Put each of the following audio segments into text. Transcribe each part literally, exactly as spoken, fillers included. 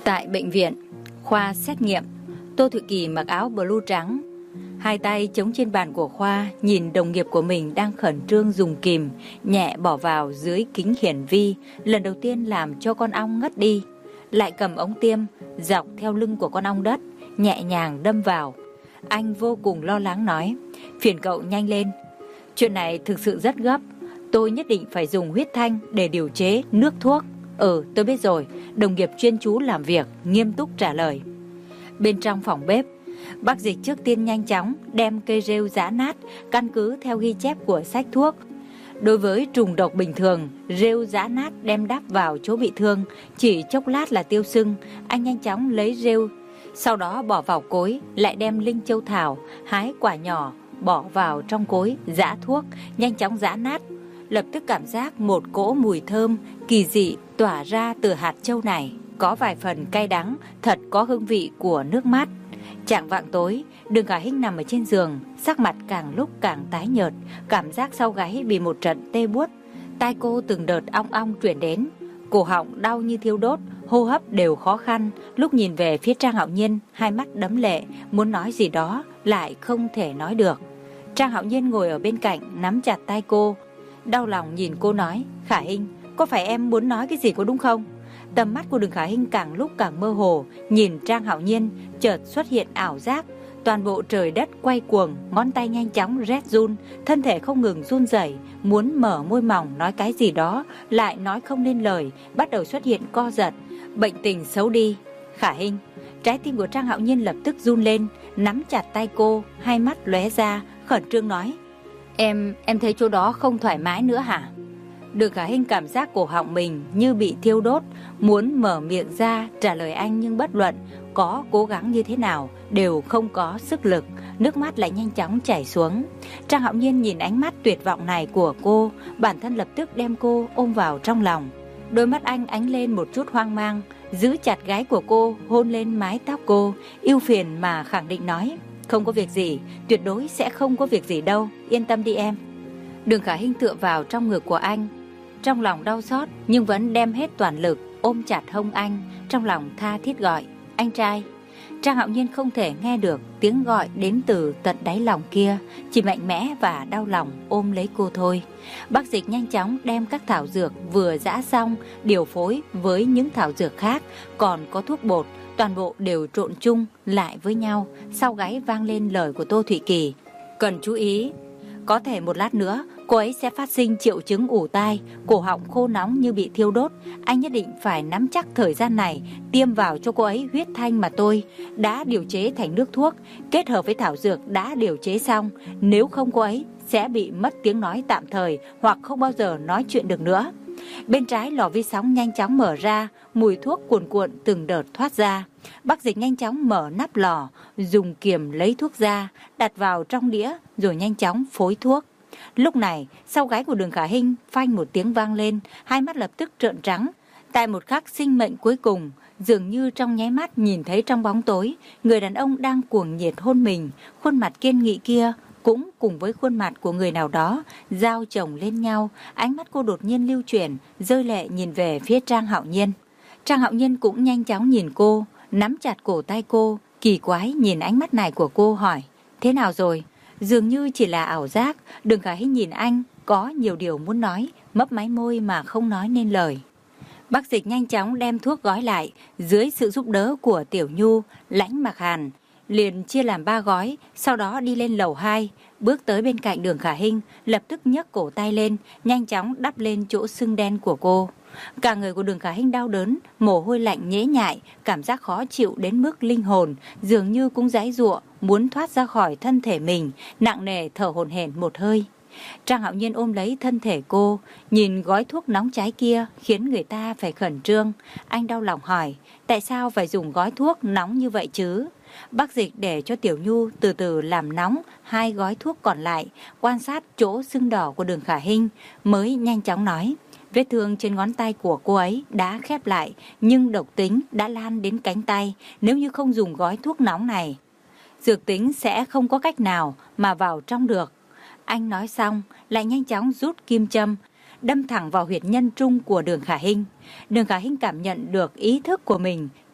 Tại bệnh viện, khoa xét nghiệm, Tô Thụy Kỳ mặc áo blue trắng, hai tay chống trên bàn của khoa, nhìn đồng nghiệp của mình đang khẩn trương dùng kìm nhẹ bỏ vào dưới kính hiển vi, lần đầu tiên làm cho con ong ngất đi. Lại cầm ống tiêm dọc theo lưng của con ong đất, nhẹ nhàng đâm vào. Anh vô cùng lo lắng nói: "Phiền cậu nhanh lên, chuyện này thực sự rất gấp. Tôi nhất định phải dùng huyết thanh để điều chế nước thuốc." "Ừ, tôi biết rồi." Đồng nghiệp chuyên chú làm việc, nghiêm túc trả lời. Bên trong phòng bếp, bác Dịch trước tiên nhanh chóng đem cây rêu giã nát, căn cứ theo ghi chép của sách thuốc. Đối với trùng độc bình thường, rêu giã nát đem đắp vào chỗ bị thương, chỉ chốc lát là tiêu sưng. Anh nhanh chóng lấy rêu, sau đó bỏ vào cối, lại đem linh châu thảo, hái quả nhỏ, bỏ vào trong cối, giã thuốc, nhanh chóng giã nát. Lập tức cảm giác một cỗ mùi thơm kỳ dị tỏa ra từ hạt châu này, có vài phần cay đắng, thật có hương vị của nước mát. Chạng vạng tối, Đường Khả Hinh nằm ở trên giường, sắc mặt càng lúc càng tái nhợt, cảm giác sau gáy bị một trận tê buốt. Tai cô từng đợt ong ong truyền đến, cổ họng đau như thiêu đốt, hô hấp đều khó khăn. Lúc nhìn về phía Trang Hạo Nhiên, hai mắt đẫm lệ, muốn nói gì đó lại không thể nói được. Trang Hạo Nhiên ngồi ở bên cạnh, nắm chặt tay cô, đau lòng nhìn cô nói: "Khả Hinh, có phải em muốn nói cái gì có đúng không?" Tầm mắt của Đường Khả Hinh càng lúc càng mơ hồ, nhìn Trang Hạo Nhiên, chợt xuất hiện ảo giác, toàn bộ trời đất quay cuồng, ngón tay nhanh chóng rét run, thân thể không ngừng run rẩy, muốn mở môi mỏng nói cái gì đó, lại nói không nên lời, bắt đầu xuất hiện co giật, bệnh tình xấu đi. "Khả Hinh." Trái tim của Trang Hạo Nhiên lập tức run lên, nắm chặt tay cô, hai mắt lóe ra, khẩn trương nói: Em, em thấy chỗ đó không thoải mái nữa hả?" Đường Khả Hinh cảm giác cổ họng mình như bị thiêu đốt, muốn mở miệng ra trả lời anh, nhưng bất luận có cố gắng như thế nào đều không có sức lực, nước mắt lại nhanh chóng chảy xuống. Trang Hạo Nhiên nhìn ánh mắt tuyệt vọng này của cô, bản thân lập tức đem cô ôm vào trong lòng. Đôi mắt anh ánh lên một chút hoang mang, giữ chặt gáy của cô, hôn lên mái tóc cô, ưu phiền mà khẳng định nói: "Không có việc gì, tuyệt đối sẽ không có việc gì đâu, yên tâm đi em." Đường Khả Hinh tựa vào trong ngực của anh, trong lòng đau xót nhưng vẫn đem hết toàn lực ôm chặt hông anh, trong lòng tha thiết gọi: "Anh trai." Trang Hạo Nhiên không thể nghe được tiếng gọi đến từ tận đáy lòng kia, chỉ mạnh mẽ và đau lòng ôm lấy cô thôi. Bác Dịch nhanh chóng đem các thảo dược vừa giã xong điều phối với những thảo dược khác, còn có thuốc bột, toàn bộ đều trộn chung lại với nhau. Sau gáy vang lên lời của Tô Thụy Kỳ: "Cần chú ý, có thể một lát nữa cô ấy sẽ phát sinh triệu chứng ủ tai, cổ họng khô nóng như bị thiêu đốt. Anh nhất định phải nắm chắc thời gian này, tiêm vào cho cô ấy huyết thanh mà tôi đã điều chế thành nước thuốc, kết hợp với thảo dược đã điều chế xong. Nếu không cô ấy sẽ bị mất tiếng nói tạm thời, hoặc không bao giờ nói chuyện được nữa." Bên trái lò vi sóng nhanh chóng mở ra, mùi thuốc cuồn cuộn từng đợt thoát ra. Bác Dịch nhanh chóng mở nắp lò, dùng kiềm lấy thuốc ra, đặt vào trong đĩa rồi nhanh chóng phối thuốc. Lúc này, sau gáy của Đường Khả Hinh phanh một tiếng vang lên, hai mắt lập tức trợn trắng. Tại một khắc sinh mệnh cuối cùng, dường như trong nháy mắt nhìn thấy trong bóng tối, người đàn ông đang cuồng nhiệt hôn mình, khuôn mặt kiên nghị kia cũng cùng với khuôn mặt của người nào đó giao chồng lên nhau. Ánh mắt cô đột nhiên lưu chuyển, rơi lệ nhìn về phía Trang Hạo Nhiên. Trang Hạo Nhiên cũng nhanh chóng nhìn cô, nắm chặt cổ tay cô, kỳ quái nhìn ánh mắt này của cô hỏi: "Thế nào rồi?" Dường như chỉ là ảo giác, Đường Khả Hinh nhìn anh, có nhiều điều muốn nói, mấp máy môi mà không nói nên lời. Bác Dịch nhanh chóng đem thuốc gói lại, dưới sự giúp đỡ của Tiểu Nhu, Lãnh Mặc Hàn, liền chia làm ba gói, sau đó đi lên lầu hai, bước tới bên cạnh Đường Khả Hinh, lập tức nhấc cổ tay lên, nhanh chóng đắp lên chỗ sưng đen của cô. Cả người của Đường Khả Hinh đau đớn, mồ hôi lạnh nhễ nhại, cảm giác khó chịu đến mức linh hồn dường như cũng giãy giụa muốn thoát ra khỏi thân thể mình, nặng nề thở hổn hển một hơi. Trang Hạo Nhiên ôm lấy thân thể cô, nhìn gói thuốc nóng cháy kia khiến người ta phải khẩn trương. Anh đau lòng hỏi: "Tại sao phải dùng gói thuốc nóng như vậy chứ?" Bác Dịch để cho Tiểu Nhu từ từ làm nóng hai gói thuốc còn lại, quan sát chỗ sưng đỏ của Đường Khả Hinh, mới nhanh chóng nói: "Vết thương trên ngón tay của cô ấy đã khép lại, nhưng độc tính đã lan đến cánh tay. Nếu như không dùng gói thuốc nóng này, dược tính sẽ không có cách nào mà vào trong được." Anh nói xong, lại nhanh chóng rút kim châm, đâm thẳng vào huyệt nhân trung của Đường Khả Hinh. Đường Khả Hinh cảm nhận được ý thức của mình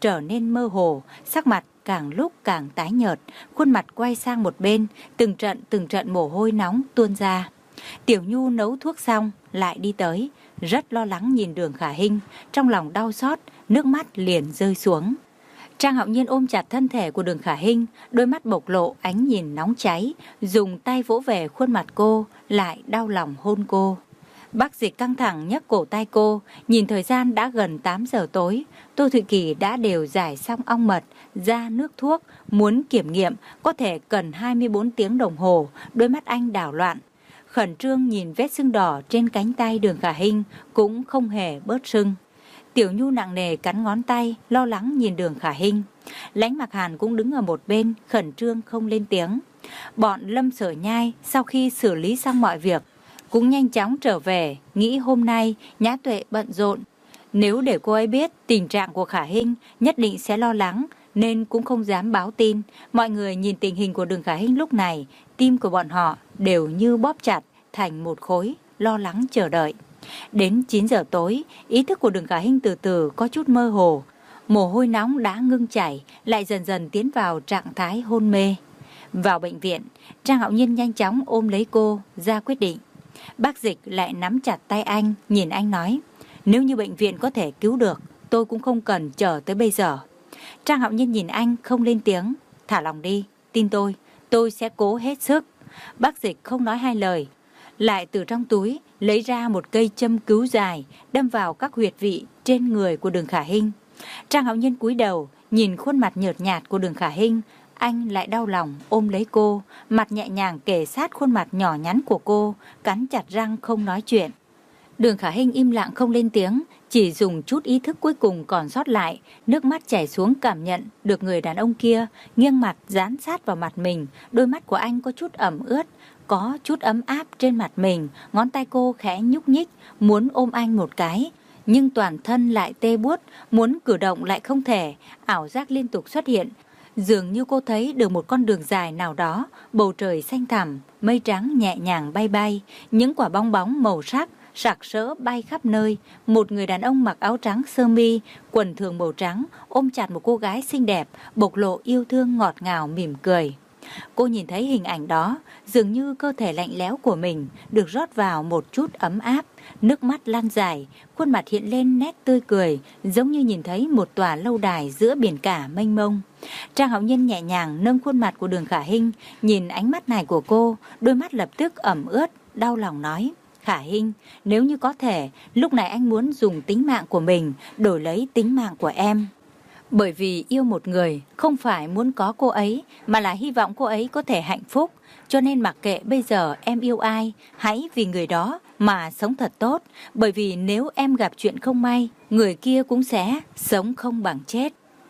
trở nên mơ hồ, sắc mặt càng lúc càng tái nhợt, khuôn mặt quay sang một bên, từng trận từng trận mồ hôi nóng tuôn ra. Tiểu Nhu nấu thuốc xong lại đi tới, rất lo lắng nhìn Đường Khả Hinh, trong lòng đau xót, nước mắt liền rơi xuống. Trang Hạo Nhiên ôm chặt thân thể của Đường Khả Hinh, đôi mắt bộc lộ ánh nhìn nóng cháy, dùng tay vỗ về khuôn mặt cô, lại đau lòng hôn cô. Bác Dịch căng thẳng nhấc cổ tay cô, nhìn thời gian đã gần tám giờ tối, Tô Thụy Kỳ đã đều giải xong ong mật, ra nước thuốc, muốn kiểm nghiệm có thể cần hai mươi bốn tiếng đồng hồ, đôi mắt anh đảo loạn. Khẩn trương nhìn vết sưng đỏ trên cánh tay Đường Khả Hinh cũng không hề bớt sưng. Tiểu Nhu nặng nề cắn ngón tay, lo lắng nhìn Đường Khả Hinh. Lãnh Mặc Hàn cũng đứng ở một bên, khẩn trương không lên tiếng. Bọn Lâm Sở Nhai sau khi xử lý xong mọi việc, cũng nhanh chóng trở về, nghĩ hôm nay Nhã Tuệ bận rộn. Nếu để cô ấy biết tình trạng của Khả Hinh, nhất định sẽ lo lắng, nên cũng không dám báo tin. Mọi người nhìn tình hình của Đường Khả Hinh lúc này, tim của bọn họ đều như bóp chặt thành một khối, lo lắng chờ đợi. Đến chín giờ tối, ý thức của Đường Khả Hinh từ từ có chút mơ hồ. Mồ hôi nóng đã ngưng chảy, lại dần dần tiến vào trạng thái hôn mê. Vào bệnh viện, Trang Hạo Nhiên nhanh chóng ôm lấy cô, ra quyết định. Bác Dịch lại nắm chặt tay anh, nhìn anh nói, nếu như bệnh viện có thể cứu được, tôi cũng không cần chờ tới bây giờ. Trang Hạo Nhiên nhìn anh không lên tiếng, thả lòng đi, tin tôi, tôi sẽ cố hết sức. Bác Dịch không nói hai lời, lại từ trong túi lấy ra một cây châm cứu dài, đâm vào các huyệt vị trên người của Đường Khả Hinh. Trang Hạo Nhiên cúi đầu, nhìn khuôn mặt nhợt nhạt của Đường Khả Hinh, anh lại đau lòng ôm lấy cô, mặt nhẹ nhàng kề sát khuôn mặt nhỏ nhắn của cô, cắn chặt răng không nói chuyện. Đường Khả Hinh im lặng không lên tiếng, chỉ dùng chút ý thức cuối cùng còn sót lại, nước mắt chảy xuống cảm nhận được người đàn ông kia nghiêng mặt dán sát vào mặt mình, đôi mắt của anh có chút ẩm ướt, có chút ấm áp trên mặt mình, ngón tay cô khẽ nhúc nhích, muốn ôm anh một cái, nhưng toàn thân lại tê buốt, muốn cử động lại không thể, ảo giác liên tục xuất hiện. Dường như cô thấy được một con đường dài nào đó, bầu trời xanh thẳm, mây trắng nhẹ nhàng bay bay, những quả bong bóng màu sắc sặc sỡ bay khắp nơi. Một người đàn ông mặc áo trắng sơ mi, quần thường màu trắng, ôm chặt một cô gái xinh đẹp, bộc lộ yêu thương ngọt ngào mỉm cười. Cô nhìn thấy hình ảnh đó, dường như cơ thể lạnh lẽo của mình được rót vào một chút ấm áp, nước mắt lan dài, khuôn mặt hiện lên nét tươi cười, giống như nhìn thấy một tòa lâu đài giữa biển cả mênh mông. Trang Hạo Nhiên nhẹ nhàng nâng khuôn mặt của Đường Khả Hinh, nhìn ánh mắt này của cô, đôi mắt lập tức ẩm ướt, đau lòng nói, Khả Hinh, nếu như có thể, lúc này anh muốn dùng tính mạng của mình đổi lấy tính mạng của em. Bởi vì yêu một người, không phải muốn có cô ấy, mà là hy vọng cô ấy có thể hạnh phúc. Cho nên mặc kệ bây giờ em yêu ai, hãy vì người đó mà sống thật tốt. Bởi vì nếu em gặp chuyện không may, người kia cũng sẽ sống không bằng chết.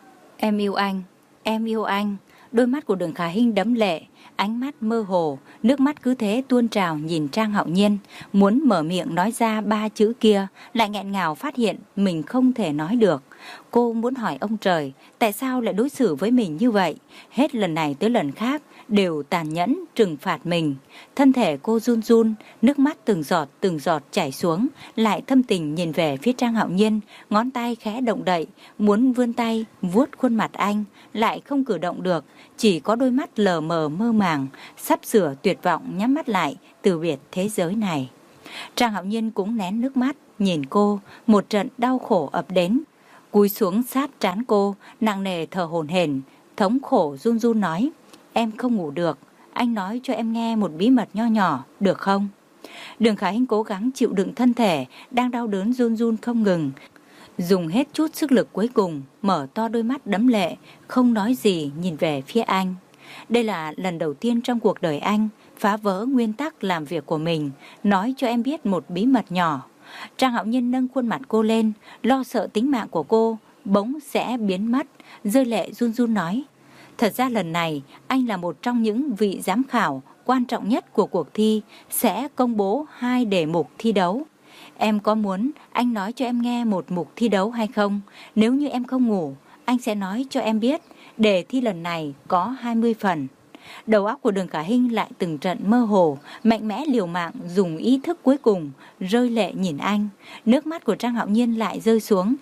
Em yêu anh, em yêu anh. Đôi mắt của Đường Khả Hinh đẫm lệ, ánh mắt mơ hồ, nước mắt cứ thế tuôn trào nhìn Trang Hạo Nhiên. Muốn mở miệng nói ra ba chữ kia, lại nghẹn ngào phát hiện mình không thể nói được. Cô muốn hỏi ông trời, tại sao lại đối xử với mình như vậy? Hết lần này tới lần khác, đều tàn nhẫn trừng phạt mình. Thân thể cô run run, nước mắt từng giọt từng giọt chảy xuống, lại thâm tình nhìn về phía Trang Hạo Nhiên, ngón tay khẽ động đậy, muốn vươn tay vuốt khuôn mặt anh, lại không cử động được, chỉ có đôi mắt lờ mờ mơ màng, sắp sửa tuyệt vọng nhắm mắt lại, từ biệt thế giới này. Trang Hạo Nhiên cũng nén nước mắt, nhìn cô, một trận đau khổ ập đến, cúi xuống sát trán cô, nặng nề thở hổn hển, thống khổ run run nói, em không ngủ được, anh nói cho em nghe một bí mật nho nhỏ, được không? Đường Khả Hinh cố gắng chịu đựng thân thể, đang đau đớn run run không ngừng, dùng hết chút sức lực cuối cùng, mở to đôi mắt đẫm lệ, không nói gì nhìn về phía anh. Đây là lần đầu tiên trong cuộc đời anh phá vỡ nguyên tắc làm việc của mình, nói cho em biết một bí mật nhỏ. Trang Hạo Nhiên nâng khuôn mặt cô lên, lo sợ tính mạng của cô bỗng sẽ biến mất, rơi lệ run run nói, thật ra lần này anh là một trong những vị giám khảo quan trọng nhất của cuộc thi, sẽ công bố hai đề mục thi đấu. Em có muốn anh nói cho em nghe một mục thi đấu hay không? Nếu như em không ngủ, anh sẽ nói cho em biết đề thi lần này có hai mươi phần. Đầu óc của Đường Khả Hinh lại từng trận mơ hồ, mạnh mẽ liều mạng dùng ý thức cuối cùng, rơi lệ nhìn anh. Nước mắt của Trang Hạo Nhiên lại rơi xuống.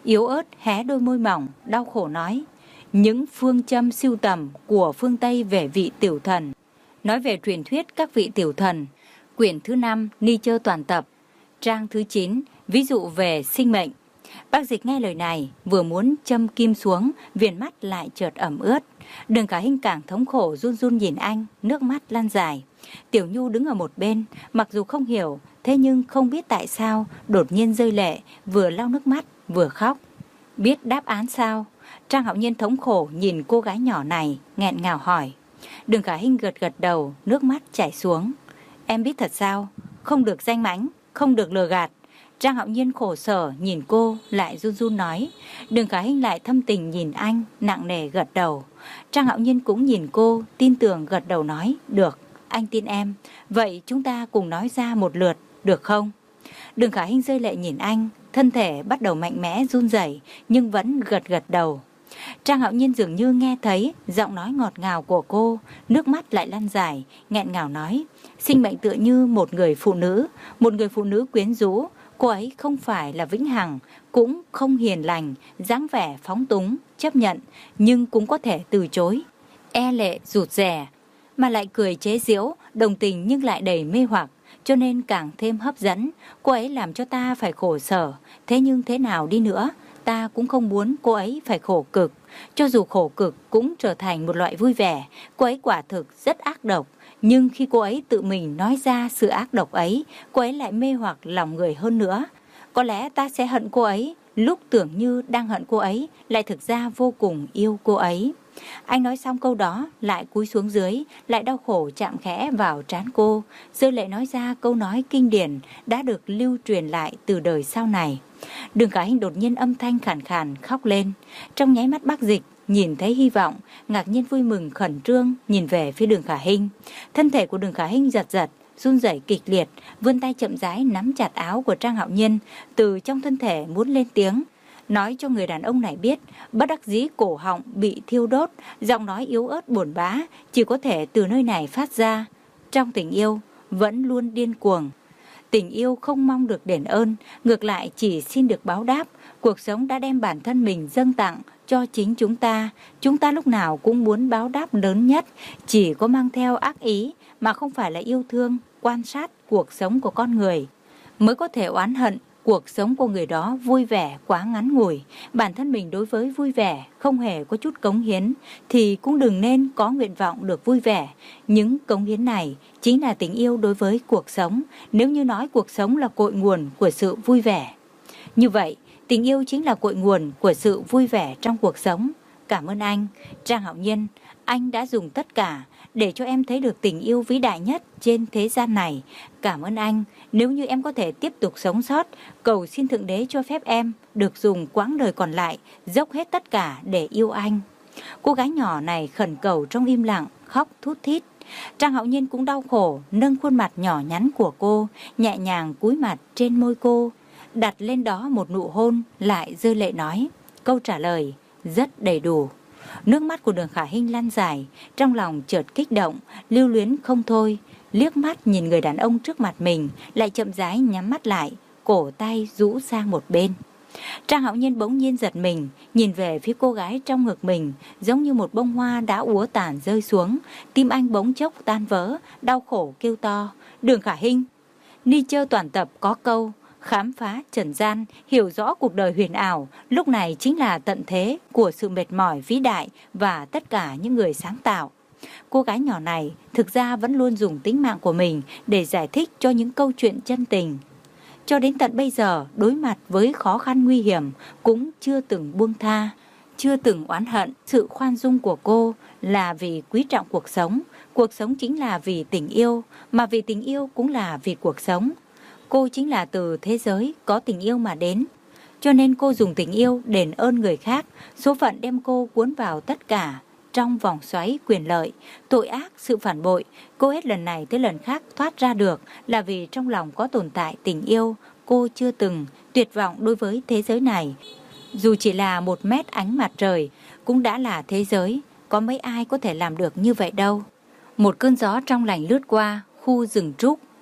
Yếu ớt hé đôi môi mỏng, đau khổ nói. Những phương châm sưu tầm của phương Tây về vị tiểu thần. Nói về truyền thuyết các vị tiểu thần. Quyển thứ năm, Ni Chơ toàn tập. Trang thứ chín, ví dụ về sinh mệnh. Bác Dịch nghe lời này, vừa muốn châm kim xuống, viền mắt lại chợt ẩm ướt. Đường Khả Hinh càng thống khổ run run nhìn anh, nước mắt lăn dài. Tiểu Nhu đứng ở một bên, mặc dù không hiểu, thế nhưng không biết tại sao, đột nhiên rơi lệ, vừa lau nước mắt, vừa khóc. Biết đáp án sao? Trang Hạo Nhiên thống khổ nhìn cô gái nhỏ này, nghẹn ngào hỏi. Đường Khả Hinh gật gật đầu, nước mắt chảy xuống. Em biết thật sao? Không được danh mãnh, không được lừa gạt. Trang Hạo Nhiên khổ sở nhìn cô, lại run run nói. Đường Khả Hinh lại thâm tình nhìn anh, nặng nề gật đầu. Trang Hạo Nhiên cũng nhìn cô, tin tưởng gật đầu nói. Được, anh tin em. Vậy chúng ta cùng nói ra một lượt, được không? Đường Khả Hinh rơi lệ nhìn anh, thân thể bắt đầu mạnh mẽ run rẩy nhưng vẫn gật gật đầu. Trang Hạo Nhiên dường như nghe thấy giọng nói ngọt ngào của cô, nước mắt lại lăn dài, nghẹn ngào nói. Sinh mệnh tựa như một người phụ nữ, một người phụ nữ quyến rũ. Cô ấy không phải là vĩnh hằng, cũng không hiền lành, dáng vẻ phóng túng, chấp nhận, nhưng cũng có thể từ chối. E lệ, rụt rè, mà lại cười chế giễu, đồng tình nhưng lại đầy mê hoặc, cho nên càng thêm hấp dẫn. Cô ấy làm cho ta phải khổ sở, thế nhưng thế nào đi nữa, ta cũng không muốn cô ấy phải khổ cực. Cho dù khổ cực cũng trở thành một loại vui vẻ. Cô ấy quả thực rất ác độc, nhưng khi cô ấy tự mình nói ra sự ác độc ấy, cô ấy lại mê hoặc lòng người hơn nữa. Có lẽ ta sẽ hận cô ấy, lúc tưởng như đang hận cô ấy, lại thực ra vô cùng yêu cô ấy. Anh nói xong câu đó, lại cúi xuống dưới, lại đau khổ chạm khẽ vào trán cô, rơi lệ nói ra câu nói kinh điển đã được lưu truyền lại từ đời sau này. Đường Khả Hinh đột nhiên âm thanh khàn khàn khóc lên. Trong nháy mắt Bác Dịch nhìn thấy hy vọng, ngạc nhiên vui mừng khẩn trương nhìn về phía Đường Khả Hinh. Thân thể của Đường Khả Hinh giật giật, run rẩy kịch liệt, vươn tay chậm rãi nắm chặt áo của Trang Hạo Nhiên, từ trong thân thể muốn lên tiếng, nói cho người đàn ông này biết. Bất đắc dĩ cổ họng bị thiêu đốt, giọng nói yếu ớt buồn bã chỉ có thể từ nơi này phát ra. Trong tình yêu vẫn luôn điên cuồng. Tình yêu không mong được đền ơn, ngược lại chỉ xin được báo đáp. Cuộc sống đã đem bản thân mình dâng tặng cho chính chúng ta. Chúng ta lúc nào cũng muốn báo đáp lớn nhất, chỉ có mang theo ác ý mà không phải là yêu thương, quan sát cuộc sống của con người, mới có thể oán hận cuộc sống của người đó vui vẻ quá ngắn ngủi. Bản thân mình đối với vui vẻ không hề có chút cống hiến, thì cũng đừng nên có nguyện vọng được vui vẻ. Những cống hiến này chính là tình yêu đối với cuộc sống. Nếu như nói cuộc sống là cội nguồn của sự vui vẻ, như vậy tình yêu chính là cội nguồn của sự vui vẻ trong cuộc sống. Cảm ơn anh, Trang Hạo Nhiên. Anh đã dùng tất cả để cho em thấy được tình yêu vĩ đại nhất trên thế gian này. Cảm ơn anh. Nếu như em có thể tiếp tục sống sót, cầu xin Thượng Đế cho phép em được dùng quãng đời còn lại dốc hết tất cả để yêu anh. Cô gái nhỏ này khẩn cầu trong im lặng, khóc thút thít. Trang Hạo Nhiên cũng đau khổ, nâng khuôn mặt nhỏ nhắn của cô, nhẹ nhàng cúi mặt trên môi cô, đặt lên đó một nụ hôn, lại rơi lệ nói. Câu trả lời rất đầy đủ. Nước mắt của Đường Khả Hinh lăn dài, trong lòng chợt kích động, lưu luyến không thôi. Liếc mắt nhìn người đàn ông trước mặt mình, lại chậm rãi nhắm mắt lại, cổ tay rũ sang một bên. Trang Hạo Nhiên bỗng nhiên giật mình, nhìn về phía cô gái trong ngực mình, giống như một bông hoa đã úa tàn rơi xuống. Tim anh bỗng chốc tan vỡ, đau khổ kêu to. Đường Khả Hinh. Ni Chơ toàn tập có câu, khám phá trần gian, hiểu rõ cuộc đời huyền ảo, lúc này chính là tận thế của sự mệt mỏi vĩ đại và tất cả những người sáng tạo. Cô gái nhỏ này thực ra vẫn luôn dùng tính mạng của mình để giải thích cho những câu chuyện chân tình. Cho đến tận bây giờ, đối mặt với khó khăn nguy hiểm cũng chưa từng buông tha, chưa từng oán hận. Sự khoan dung của cô là vì quý trọng cuộc sống. Cuộc sống chính là vì tình yêu, mà vì tình yêu cũng là vì cuộc sống. Cô chính là từ thế giới có tình yêu mà đến, cho nên cô dùng tình yêu đền ơn người khác. Số phận đem cô cuốn vào tất cả trong vòng xoáy quyền lợi, tội ác, sự phản bội. Cô hết lần này tới lần khác thoát ra được là vì trong lòng có tồn tại tình yêu. Cô chưa từng tuyệt vọng đối với thế giới này. Dù chỉ là một mét ánh mặt trời cũng đã là thế giới, có mấy ai có thể làm được như vậy đâu. Một cơn gió trong lành lướt qua khu rừng trúc,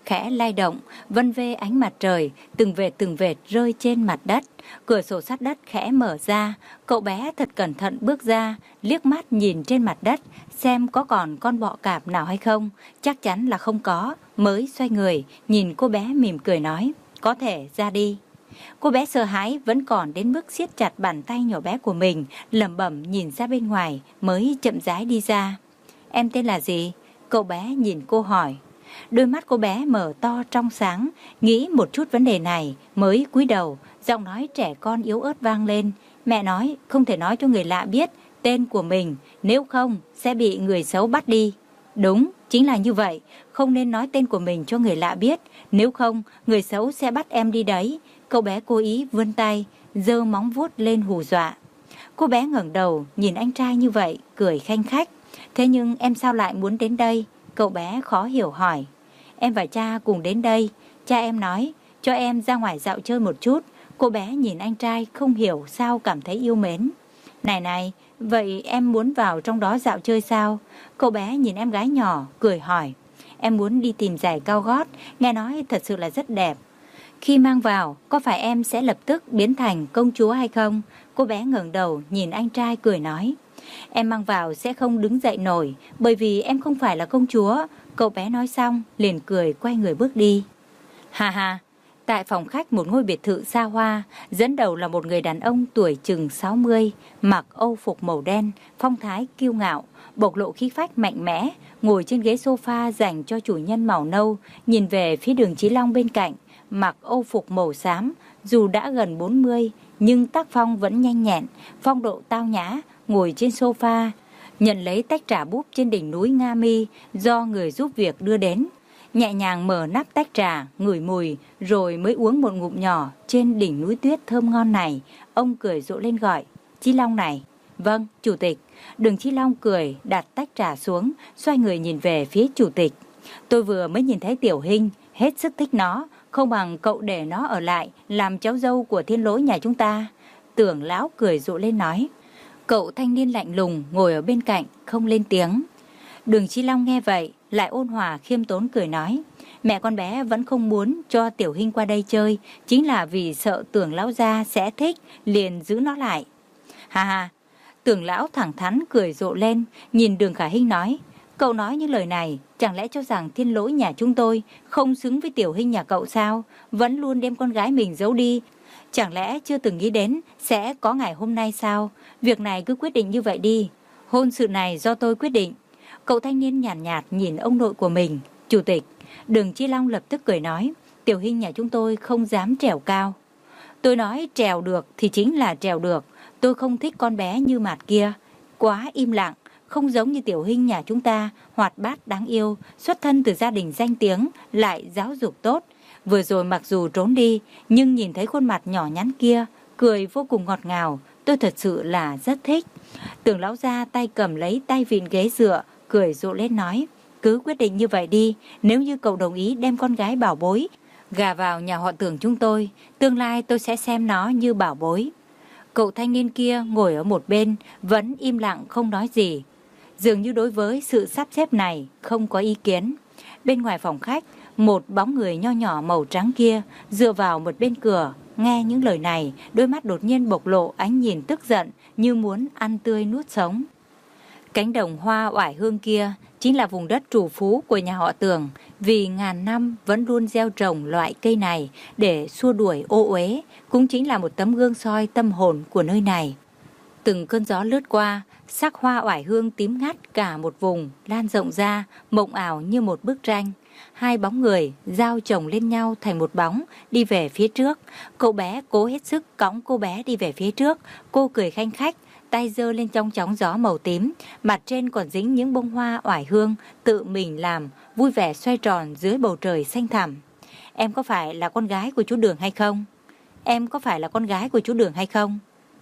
khẽ lay động, vân vê ánh mặt trời, từng vệt từng vệt rơi trên mặt đất. Cửa sổ sắt đất khẽ mở ra, cậu bé thật cẩn thận bước ra, liếc mắt nhìn trên mặt đất, xem có còn con bọ cạp nào hay không. Chắc chắn là không có, mới xoay người, nhìn cô bé mỉm cười nói, có thể ra đi. Cô bé sợ hãi vẫn còn đến mức siết chặt bàn tay nhỏ bé của mình, lẩm bẩm nhìn ra bên ngoài, mới chậm rãi đi ra. Em tên là gì? Cậu bé nhìn cô hỏi. Đôi mắt cô bé mở to trong sáng, nghĩ một chút vấn đề này, mới cúi đầu, giọng nói trẻ con yếu ớt vang lên. Mẹ nói không thể nói cho người lạ biết tên của mình, nếu không sẽ bị người xấu bắt đi. Đúng, chính là như vậy, không nên nói tên của mình cho người lạ biết, nếu không người xấu sẽ bắt em đi đấy. Cậu bé cố ý vươn tay, giơ móng vuốt lên hù dọa. Cô bé ngẩng đầu nhìn anh trai như vậy, cười khanh khách. Thế nhưng em sao lại muốn đến đây? Cậu bé khó hiểu hỏi. Em và cha cùng đến đây. Cha em nói cho em ra ngoài dạo chơi một chút. Cô bé nhìn anh trai không hiểu sao cảm thấy yêu mến. Này này, vậy em muốn vào trong đó dạo chơi sao? Cậu bé nhìn em gái nhỏ, cười hỏi. Em muốn đi tìm giày cao gót, nghe nói thật sự là rất đẹp. Khi mang vào, có phải em sẽ lập tức biến thành công chúa hay không? Cô bé ngẩng đầu nhìn anh trai cười nói. Em mang vào sẽ không đứng dậy nổi, bởi vì em không phải là công chúa. Cậu bé nói xong, liền cười quay người bước đi. Ha ha, tại phòng khách một ngôi biệt thự xa hoa, dẫn đầu là một người đàn ông tuổi chừng sáu mươi, mặc âu phục màu đen, phong thái kiêu ngạo, bộc lộ khí phách mạnh mẽ, ngồi trên ghế sofa dành cho chủ nhân màu nâu, nhìn về phía Đường Chí Long bên cạnh, mặc âu phục màu xám, dù đã gần bốn mươi, nhưng tác phong vẫn nhanh nhẹn, phong độ tao nhã, ngồi trên sofa, nhận lấy tách trà búp trên đỉnh núi Nga Mi do người giúp việc đưa đến. Nhẹ nhàng mở nắp tách trà, ngửi mùi, rồi mới uống một ngụm nhỏ trên đỉnh núi tuyết thơm ngon này. Ông cười rộ lên gọi, Chí Long này. Vâng, chủ tịch. Đường Chí Long cười, đặt tách trà xuống, xoay người nhìn về phía chủ tịch. Tôi vừa mới nhìn thấy Tiểu Hinh, hết sức thích nó, không bằng cậu để nó ở lại, làm cháu dâu của Thiên Lỗi nhà chúng ta. Tưởng lão cười rộ lên nói. Cậu thanh niên lạnh lùng ngồi ở bên cạnh, không lên tiếng. Đường Chí Long nghe vậy, lại ôn hòa khiêm tốn cười nói. Mẹ con bé vẫn không muốn cho Tiểu Hinh qua đây chơi, chính là vì sợ Tưởng lão gia sẽ thích, liền giữ nó lại. Ha ha, Tưởng lão thẳng thắn cười rộ lên, nhìn Đường Khả Hinh nói. Cậu nói những lời này, chẳng lẽ cho rằng Thiên Lỗi nhà chúng tôi không xứng với Tiểu Hinh nhà cậu sao? Vẫn luôn đem con gái mình giấu đi. Chẳng lẽ chưa từng nghĩ đến sẽ có ngày hôm nay sao? Việc này cứ quyết định như vậy đi. Hôn sự này do tôi quyết định. Cậu thanh niên nhàn nhạt, nhạt nhìn ông nội của mình. Chủ tịch, Đường Chí Long lập tức cười nói. Tiểu Hinh nhà chúng tôi không dám trèo cao. Tôi nói trèo được thì chính là trèo được. Tôi không thích con bé như Mạt kia. Quá im lặng, không giống như Tiểu Hinh nhà chúng ta, hoạt bát đáng yêu, xuất thân từ gia đình danh tiếng, lại giáo dục tốt. Vừa rồi mặc dù trốn đi, nhưng nhìn thấy khuôn mặt nhỏ nhắn kia, cười vô cùng ngọt ngào, tôi thật sự là rất thích. Tưởng lão gia tay cầm lấy tay vịn ghế dựa, cười rộ lên nói, cứ quyết định như vậy đi, nếu như cậu đồng ý đem con gái bảo bối gả vào nhà họ Tưởng chúng tôi, tương lai tôi sẽ xem nó như bảo bối. Cậu thanh niên kia ngồi ở một bên, vẫn im lặng không nói gì, dường như đối với sự sắp xếp này không có ý kiến. Bên ngoài phòng khách, một bóng người nho nhỏ màu trắng kia dựa vào một bên cửa, nghe những lời này, đôi mắt đột nhiên bộc lộ ánh nhìn tức giận như muốn ăn tươi nuốt sống. Cánh đồng hoa oải hương kia chính là vùng đất trù phú của nhà họ Tưởng, vì ngàn năm vẫn luôn gieo trồng loại cây này để xua đuổi ô uế, cũng chính là một tấm gương soi tâm hồn của nơi này. Từng cơn gió lướt qua, sắc hoa oải hương tím ngắt cả một vùng, lan rộng ra, mộng ảo như một bức tranh. Hai bóng người giao chồng lên nhau thành một bóng, đi về phía trước. Cậu bé cố hết sức cõng cô bé đi về phía trước. Cô cười khanh khách, tay giơ lên trong chóng gió màu tím, mặt trên còn dính những bông hoa oải hương tự mình làm, vui vẻ xoay tròn dưới bầu trời xanh thẳm. Em có phải là con gái của chú Đường hay không? Em có phải là con gái của chú Đường hay không?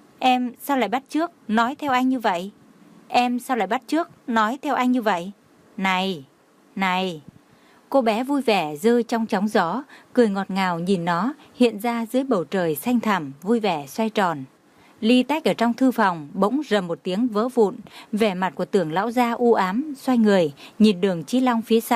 Em sao lại bắt chước nói theo anh như vậy? Em sao lại bắt chước nói theo anh như vậy? Này, này. Cô bé vui vẻ giơ trong chóng gió, cười ngọt ngào nhìn nó hiện ra dưới bầu trời xanh thẳm, vui vẻ xoay tròn. Ly tách ở trong thư phòng bỗng rầm một tiếng vỡ vụn, vẻ mặt của Tưởng lão gia u ám, xoay người nhìn Đường Chí Long phía sau.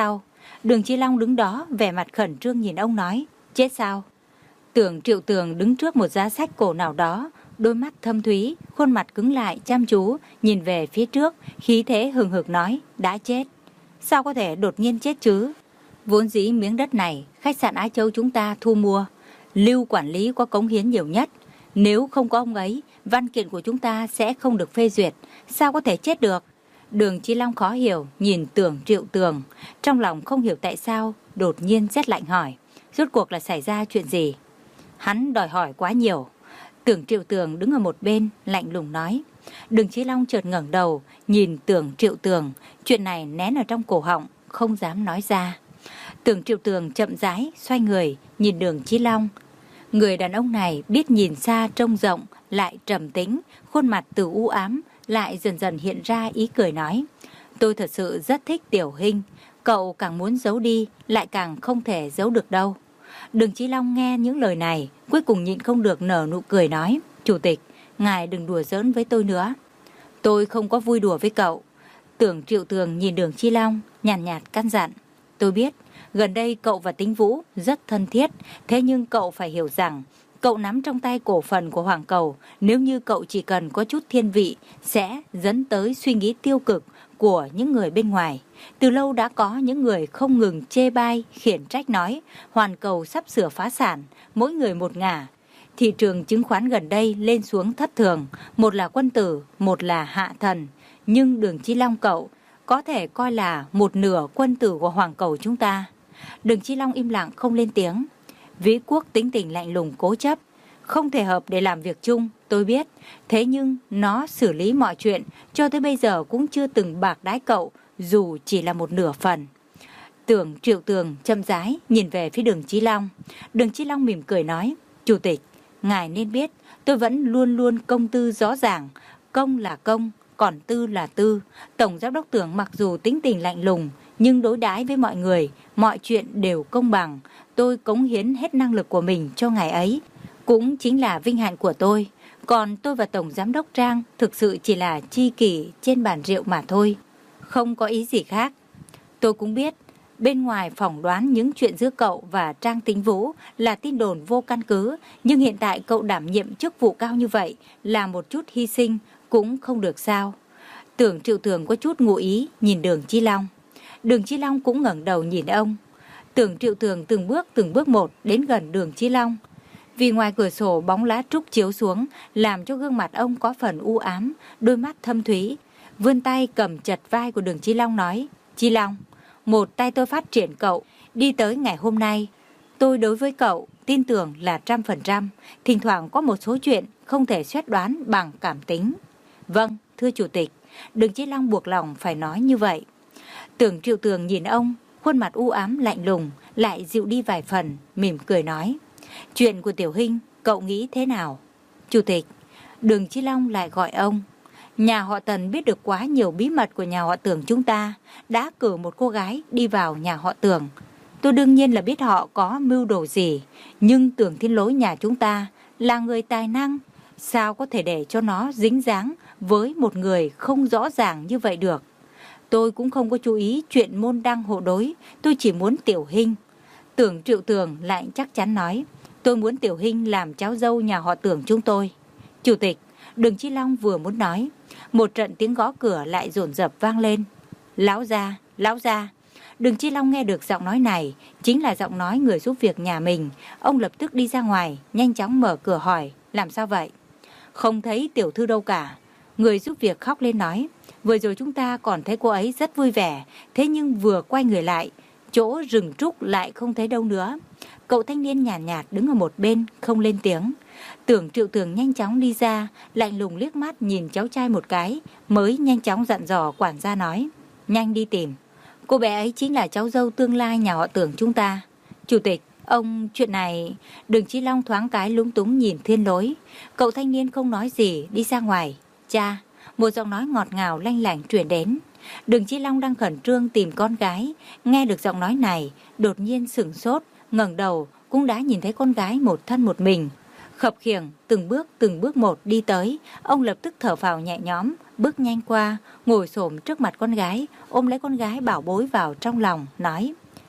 Đường Chí Long đứng đó vẻ mặt khẩn trương nhìn ông nói, chết sao? Tưởng Triệu Tường đứng trước một giá sách cổ nào đó, đôi mắt thâm thúy, khuôn mặt cứng lại chăm chú, nhìn về phía trước, khí thế hừng hực nói, đã chết. Sao có thể đột nhiên chết chứ? Vốn dĩ miếng đất này, khách sạn Á Châu chúng ta thu mua, Lưu quản lý có cống hiến nhiều nhất. Nếu không có ông ấy, văn kiện của chúng ta sẽ không được phê duyệt. Sao có thể chết được? Đường Chí Long khó hiểu, nhìn Tưởng Triệu Tường. Trong lòng không hiểu tại sao, đột nhiên rét lạnh hỏi. Rốt cuộc là xảy ra chuyện gì? Hắn đòi hỏi quá nhiều. Tưởng Triệu Tường đứng ở một bên, lạnh lùng nói. Đường Chí Long chợt ngẩng đầu, nhìn Tưởng Triệu Tường. Chuyện này nén ở trong cổ họng, không dám nói ra. Tưởng Triệu Tường chậm rãi, xoay người, nhìn Đường Chí Long. Người đàn ông này biết nhìn xa trông rộng, lại trầm tĩnh, khuôn mặt từ u ám, lại dần dần hiện ra ý cười nói. Tôi thật sự rất thích Tiểu Hinh, cậu càng muốn giấu đi, lại càng không thể giấu được đâu. Đường Chí Long nghe những lời này, cuối cùng nhịn không được nở nụ cười nói. Chủ tịch, ngài đừng đùa giỡn với tôi nữa. Tôi không có vui đùa với cậu. Tưởng Triệu Tường nhìn Đường Chí Long, nhàn nhạt, nhạt căn dặn. Tôi biết, gần đây cậu và Tĩnh Vũ rất thân thiết, thế nhưng cậu phải hiểu rằng, cậu nắm trong tay cổ phần của Hoàng Cầu, nếu như cậu chỉ cần có chút thiên vị, sẽ dẫn tới suy nghĩ tiêu cực của những người bên ngoài. Từ lâu đã có những người không ngừng chê bai, khiển trách nói, Hoàn Cầu sắp sửa phá sản, mỗi người một ngả. Thị trường chứng khoán gần đây lên xuống thất thường, một là quân tử, một là hạ thần. Nhưng Đường Chí Long cậu có thể coi là một nửa quân tử của Hoàng Cầu chúng ta. Đường Chí Long im lặng không lên tiếng. Vĩ Quốc tính tình lạnh lùng cố chấp, không thể hợp để làm việc chung, tôi biết. Thế nhưng nó xử lý mọi chuyện, cho tới bây giờ cũng chưa từng bạc đái cậu, dù chỉ là một nửa phần. Tưởng Triệu Tường chậm rãi nhìn về phía Đường Chí Long. Đường Chí Long mỉm cười nói, Chủ tịch, ngài nên biết, tôi vẫn luôn luôn công tư rõ ràng, công là công, còn tư là tư. Tổng giám đốc Tưởng mặc dù tính tình lạnh lùng, nhưng đối đãi với mọi người, mọi chuyện đều công bằng. Tôi cống hiến hết năng lực của mình cho ngài ấy, cũng chính là vinh hạnh của tôi. Còn tôi và Tổng giám đốc Trang thực sự chỉ là tri kỷ trên bàn rượu mà thôi, không có ý gì khác. Tôi cũng biết, bên ngoài phỏng đoán những chuyện giữa cậu và Trang Tĩnh Vũ là tin đồn vô căn cứ, nhưng hiện tại cậu đảm nhiệm chức vụ cao như vậy, là một chút hy sinh cũng không được sao. Tưởng Triệu Tường có chút ngụ ý nhìn Đường Chí Long. Đường Chí Long cũng ngẩng đầu nhìn ông. Tưởng Triệu Tường từng bước từng bước một đến gần Đường Chí Long. Vì ngoài cửa sổ bóng lá trúc chiếu xuống, làm cho gương mặt ông có phần u ám, đôi mắt thâm thúy. Vươn tay cầm chặt vai của Đường Chí Long nói, Chí Long, một tay tôi phát triển cậu, đi tới ngày hôm nay. Tôi đối với cậu, tin tưởng là trăm phần trăm, thỉnh thoảng có một số chuyện không thể xét đoán bằng cảm tính. Vâng, thưa Chủ tịch, Đường Chí Long buộc lòng phải nói như vậy. Tưởng Triệu Tường nhìn ông, khuôn mặt u ám lạnh lùng, lại dịu đi vài phần, mỉm cười nói. Chuyện của Tiểu Hinh, cậu nghĩ thế nào? Chủ tịch, Đường Chí Long lại gọi ông. Nhà họ Tần biết được quá nhiều bí mật của nhà họ Tưởng chúng ta, đã cử một cô gái đi vào nhà họ Tưởng. Tôi đương nhiên là biết họ có mưu đồ gì, nhưng Tưởng Thiên Lỗi nhà chúng ta là người tài năng, sao có thể để cho nó dính dáng với một người không rõ ràng như vậy được. Tôi cũng không có chú ý chuyện môn đăng hộ đối, tôi chỉ muốn Tiểu Hinh. Tưởng Triệu Tường lại chắc chắn nói, tôi muốn Tiểu Hinh làm cháu dâu nhà họ Tưởng chúng tôi. Chủ tịch, Đường Chí Long vừa muốn nói, một trận tiếng gõ cửa lại dồn dập vang lên. Lão gia, lão gia. Đường Chí Long nghe được giọng nói này, chính là giọng nói người giúp việc nhà mình. Ông lập tức đi ra ngoài, nhanh chóng mở cửa hỏi, làm sao vậy? Không thấy tiểu thư đâu cả. Người giúp việc khóc lên nói, vừa rồi chúng ta còn thấy cô ấy rất vui vẻ, thế nhưng vừa quay người lại, chỗ rừng trúc lại không thấy đâu nữa. Cậu thanh niên nhàn nhạt, nhạt đứng ở một bên, không lên tiếng. Tưởng Triệu Tường nhanh chóng đi ra, lạnh lùng liếc mắt nhìn cháu trai một cái, mới nhanh chóng dặn dò quản gia nói, nhanh đi tìm. Cô bé ấy chính là cháu dâu tương lai nhà họ Tưởng chúng ta. Chủ tịch, ông, chuyện này... Đường Chí Long thoáng cái lúng túng nhìn Thiên Lỗi. Cậu thanh niên không nói gì, đi ra ngoài. Cha, một giọng nói ngọt ngào lanh lảnh truyền đến. Đường Chí Long đang khẩn trương tìm con gái, nghe được giọng nói này, đột nhiên sửng sốt, ngẩng đầu, cũng đã nhìn thấy con gái một thân một mình. Khập khiễng, từng bước từng bước một đi tới, ông lập tức thở phào nhẹ nhõm, bước nhanh qua, ngồi xổm trước mặt con gái, ôm lấy con gái bảo bối vào trong lòng, nói,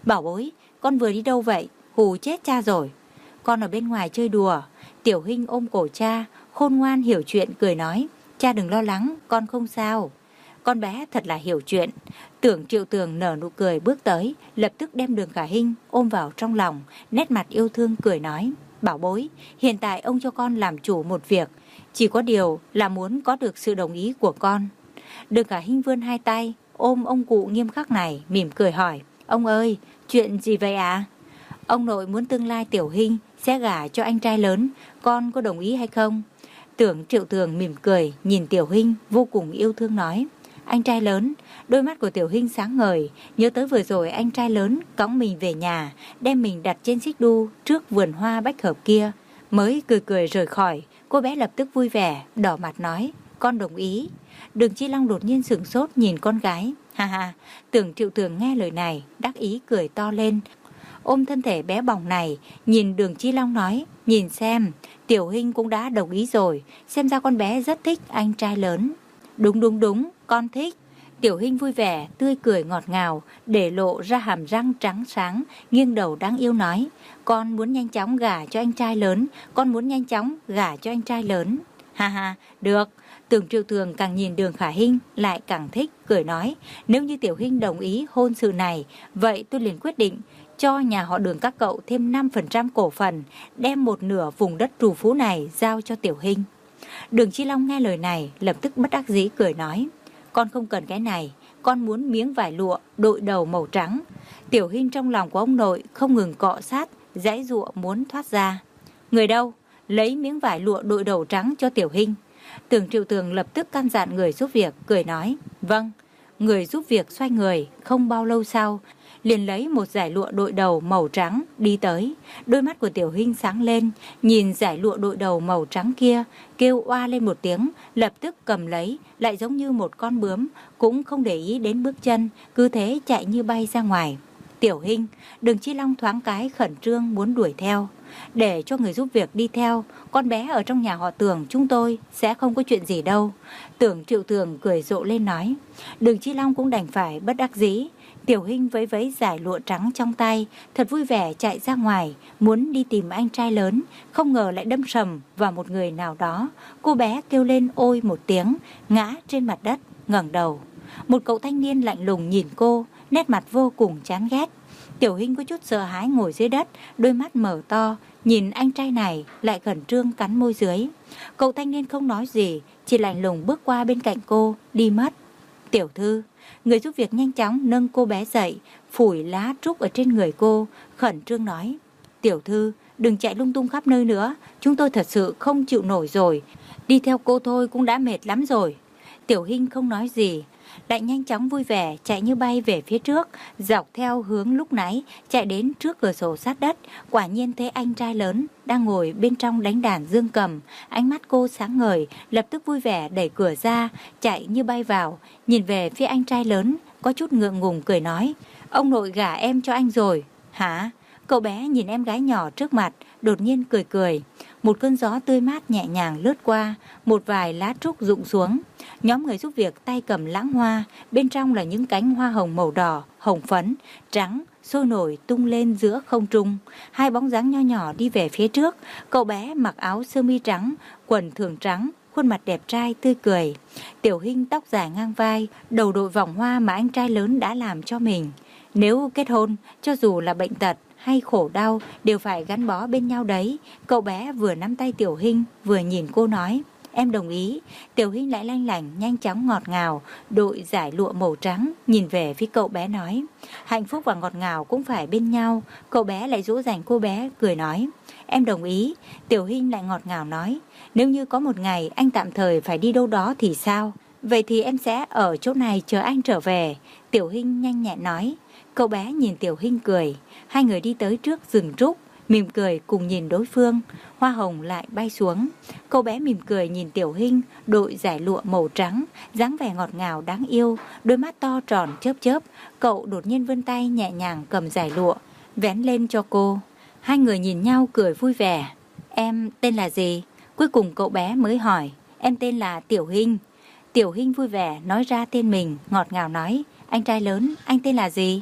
Bảo bối, con vừa đi đâu vậy? Hù chết cha rồi. Con ở bên ngoài chơi đùa. Tiểu Hinh ôm cổ cha, khôn ngoan hiểu chuyện cười nói. Cha đừng lo lắng, con không sao. Con bé thật là hiểu chuyện. Tưởng Triệu Tường nở nụ cười bước tới, lập tức đem Đường Khả Hinh ôm vào trong lòng, nét mặt yêu thương cười nói. Bảo bối, hiện tại ông cho con làm chủ một việc, chỉ có điều là muốn có được sự đồng ý của con. Đường Khả Hinh vươn hai tay, ôm ông cụ nghiêm khắc này, mỉm cười hỏi. Ông ơi, chuyện gì vậy ạ? À? Ông nội muốn tương lai Tiểu Hinh sẽ gả cho anh trai lớn, con có đồng ý hay không? Tưởng Triệu Tường mỉm cười, nhìn Tiểu Hinh vô cùng yêu thương nói. Anh trai lớn, đôi mắt của Tiểu Hinh sáng ngời, nhớ tới vừa rồi anh trai lớn cõng mình về nhà, đem mình đặt trên xích đu trước vườn hoa bách hợp kia, mới cười cười rời khỏi. Cô bé lập tức vui vẻ, đỏ mặt nói, con đồng ý. Đường Chi Long đột nhiên sửng sốt nhìn con gái. Ha ha, Tưởng Triệu Tường nghe lời này, đắc ý cười to lên, ôm thân thể bé bỏng này, nhìn Đường Chi Long nói, nhìn xem, Tiểu Hinh cũng đã đồng ý rồi, xem ra con bé rất thích anh trai lớn. Đúng đúng đúng, con thích. Tiểu Hinh vui vẻ, tươi cười ngọt ngào, để lộ ra hàm răng trắng sáng, nghiêng đầu đáng yêu nói, con muốn nhanh chóng gả cho anh trai lớn, con muốn nhanh chóng gả cho anh trai lớn. Ha ha, được. Tưởng Triệu Tường càng nhìn Đường Khả Hinh lại càng thích, cười nói, nếu như Tiểu Hinh đồng ý hôn sự này, vậy tôi liền quyết định cho nhà họ Đường các cậu thêm năm phần trăm cổ phần, đem một nửa vùng đất trù phú này giao cho Tiểu Hinh. Đường Chi Long nghe lời này, lập tức bất đắc dĩ cười nói, con không cần cái này, con muốn miếng vải lụa đội đầu màu trắng. Tiểu Hinh trong lòng của ông nội không ngừng cọ sát, giãy giụa muốn thoát ra. Người đâu? Lấy miếng vải lụa đội đầu trắng cho Tiểu Hinh. Tưởng Triệu Tường lập tức căn dặn người giúp việc, cười nói, vâng. Người giúp việc xoay người, không bao lâu sau, liền lấy một dải lụa đội đầu màu trắng đi tới. Đôi mắt của Tiểu Hinh sáng lên, nhìn dải lụa đội đầu màu trắng kia, kêu oa lên một tiếng, lập tức cầm lấy, lại giống như một con bướm, cũng không để ý đến bước chân, cứ thế chạy như bay ra ngoài. Tiểu Hinh, Đường Chi Long thoáng cái khẩn trương muốn đuổi theo. Để cho người giúp việc đi theo, con bé ở trong nhà họ Tưởng chúng tôi sẽ không có chuyện gì đâu. Tưởng Triệu Tường cười rộ lên nói. Đường Chi Long cũng đành phải bất đắc dĩ. Tiểu Hinh với vấy dải lụa trắng trong tay, thật vui vẻ chạy ra ngoài, muốn đi tìm anh trai lớn, không ngờ lại đâm sầm vào một người nào đó. Cô bé kêu lên ôi một tiếng, ngã trên mặt đất, ngẩng đầu. Một cậu thanh niên lạnh lùng nhìn cô, nét mặt vô cùng chán ghét. Tiểu Hinh có chút sợ hãi ngồi dưới đất, đôi mắt mở to, nhìn anh trai này lại khẩn trương cắn môi dưới. Cậu thanh niên không nói gì, chỉ lạnh lùng bước qua bên cạnh cô, đi mất. Tiểu thư, người giúp việc nhanh chóng nâng cô bé dậy, phủi lá trúc ở trên người cô, khẩn trương nói. Tiểu thư, đừng chạy lung tung khắp nơi nữa, chúng tôi thật sự không chịu nổi rồi, đi theo cô thôi cũng đã mệt lắm rồi. Tiểu Hinh không nói gì, lại nhanh chóng vui vẻ chạy như bay về phía trước, dọc theo hướng lúc nãy chạy đến trước cửa sổ sát đất. Quả nhiên thấy anh trai lớn đang ngồi bên trong đánh đàn dương cầm, ánh mắt cô sáng ngời, lập tức vui vẻ đẩy cửa ra, chạy như bay vào, nhìn về phía anh trai lớn, có chút ngượng ngùng cười nói, ông nội gả em cho anh rồi. Hả? Cậu bé nhìn em gái nhỏ trước mặt, đột nhiên cười cười. Một cơn gió tươi mát nhẹ nhàng lướt qua, một vài lá trúc rụng xuống. Nhóm người giúp việc tay cầm lãng hoa, bên trong là những cánh hoa hồng màu đỏ, hồng phấn, trắng, sôi nổi tung lên giữa không trung. Hai bóng dáng nho nhỏ đi về phía trước, cậu bé mặc áo sơ mi trắng, quần thường trắng, khuôn mặt đẹp trai tươi cười. Tiểu Hinh tóc dài ngang vai, đầu đội vòng hoa mà anh trai lớn đã làm cho mình. Nếu kết hôn, cho dù là bệnh tật hay khổ đau đều phải gắn bó bên nhau đấy. Cậu bé vừa nắm tay Tiểu Hinh, vừa nhìn cô nói, em đồng ý. Tiểu Hinh lại lanh lảnh nhanh chóng ngọt ngào đội dải lụa màu trắng, nhìn về phía cậu bé nói, hạnh phúc và ngọt ngào cũng phải bên nhau. Cậu bé lại dỗ dành cô bé, cười nói, em đồng ý. Tiểu Hinh lại ngọt ngào nói, nếu như có một ngày anh tạm thời phải đi đâu đó thì sao? Vậy thì em sẽ ở chỗ này chờ anh trở về. Tiểu Hinh nhanh nhẹn nói. Cậu bé nhìn Tiểu Hinh cười. Hai người đi tới trước rừng trúc, mỉm cười cùng nhìn đối phương. Hoa hồng lại bay xuống. Cậu bé mỉm cười nhìn Tiểu Hinh đội dải lụa màu trắng, dáng vẻ ngọt ngào đáng yêu, đôi mắt to tròn chớp chớp. Cậu đột nhiên vươn tay nhẹ nhàng cầm dải lụa, vén lên cho cô. Hai người nhìn nhau cười vui vẻ. Em tên là gì? Cuối cùng cậu bé mới hỏi. Em tên là Tiểu Hinh. Tiểu Hinh vui vẻ nói ra tên mình, ngọt ngào nói, anh trai lớn, anh tên là gì?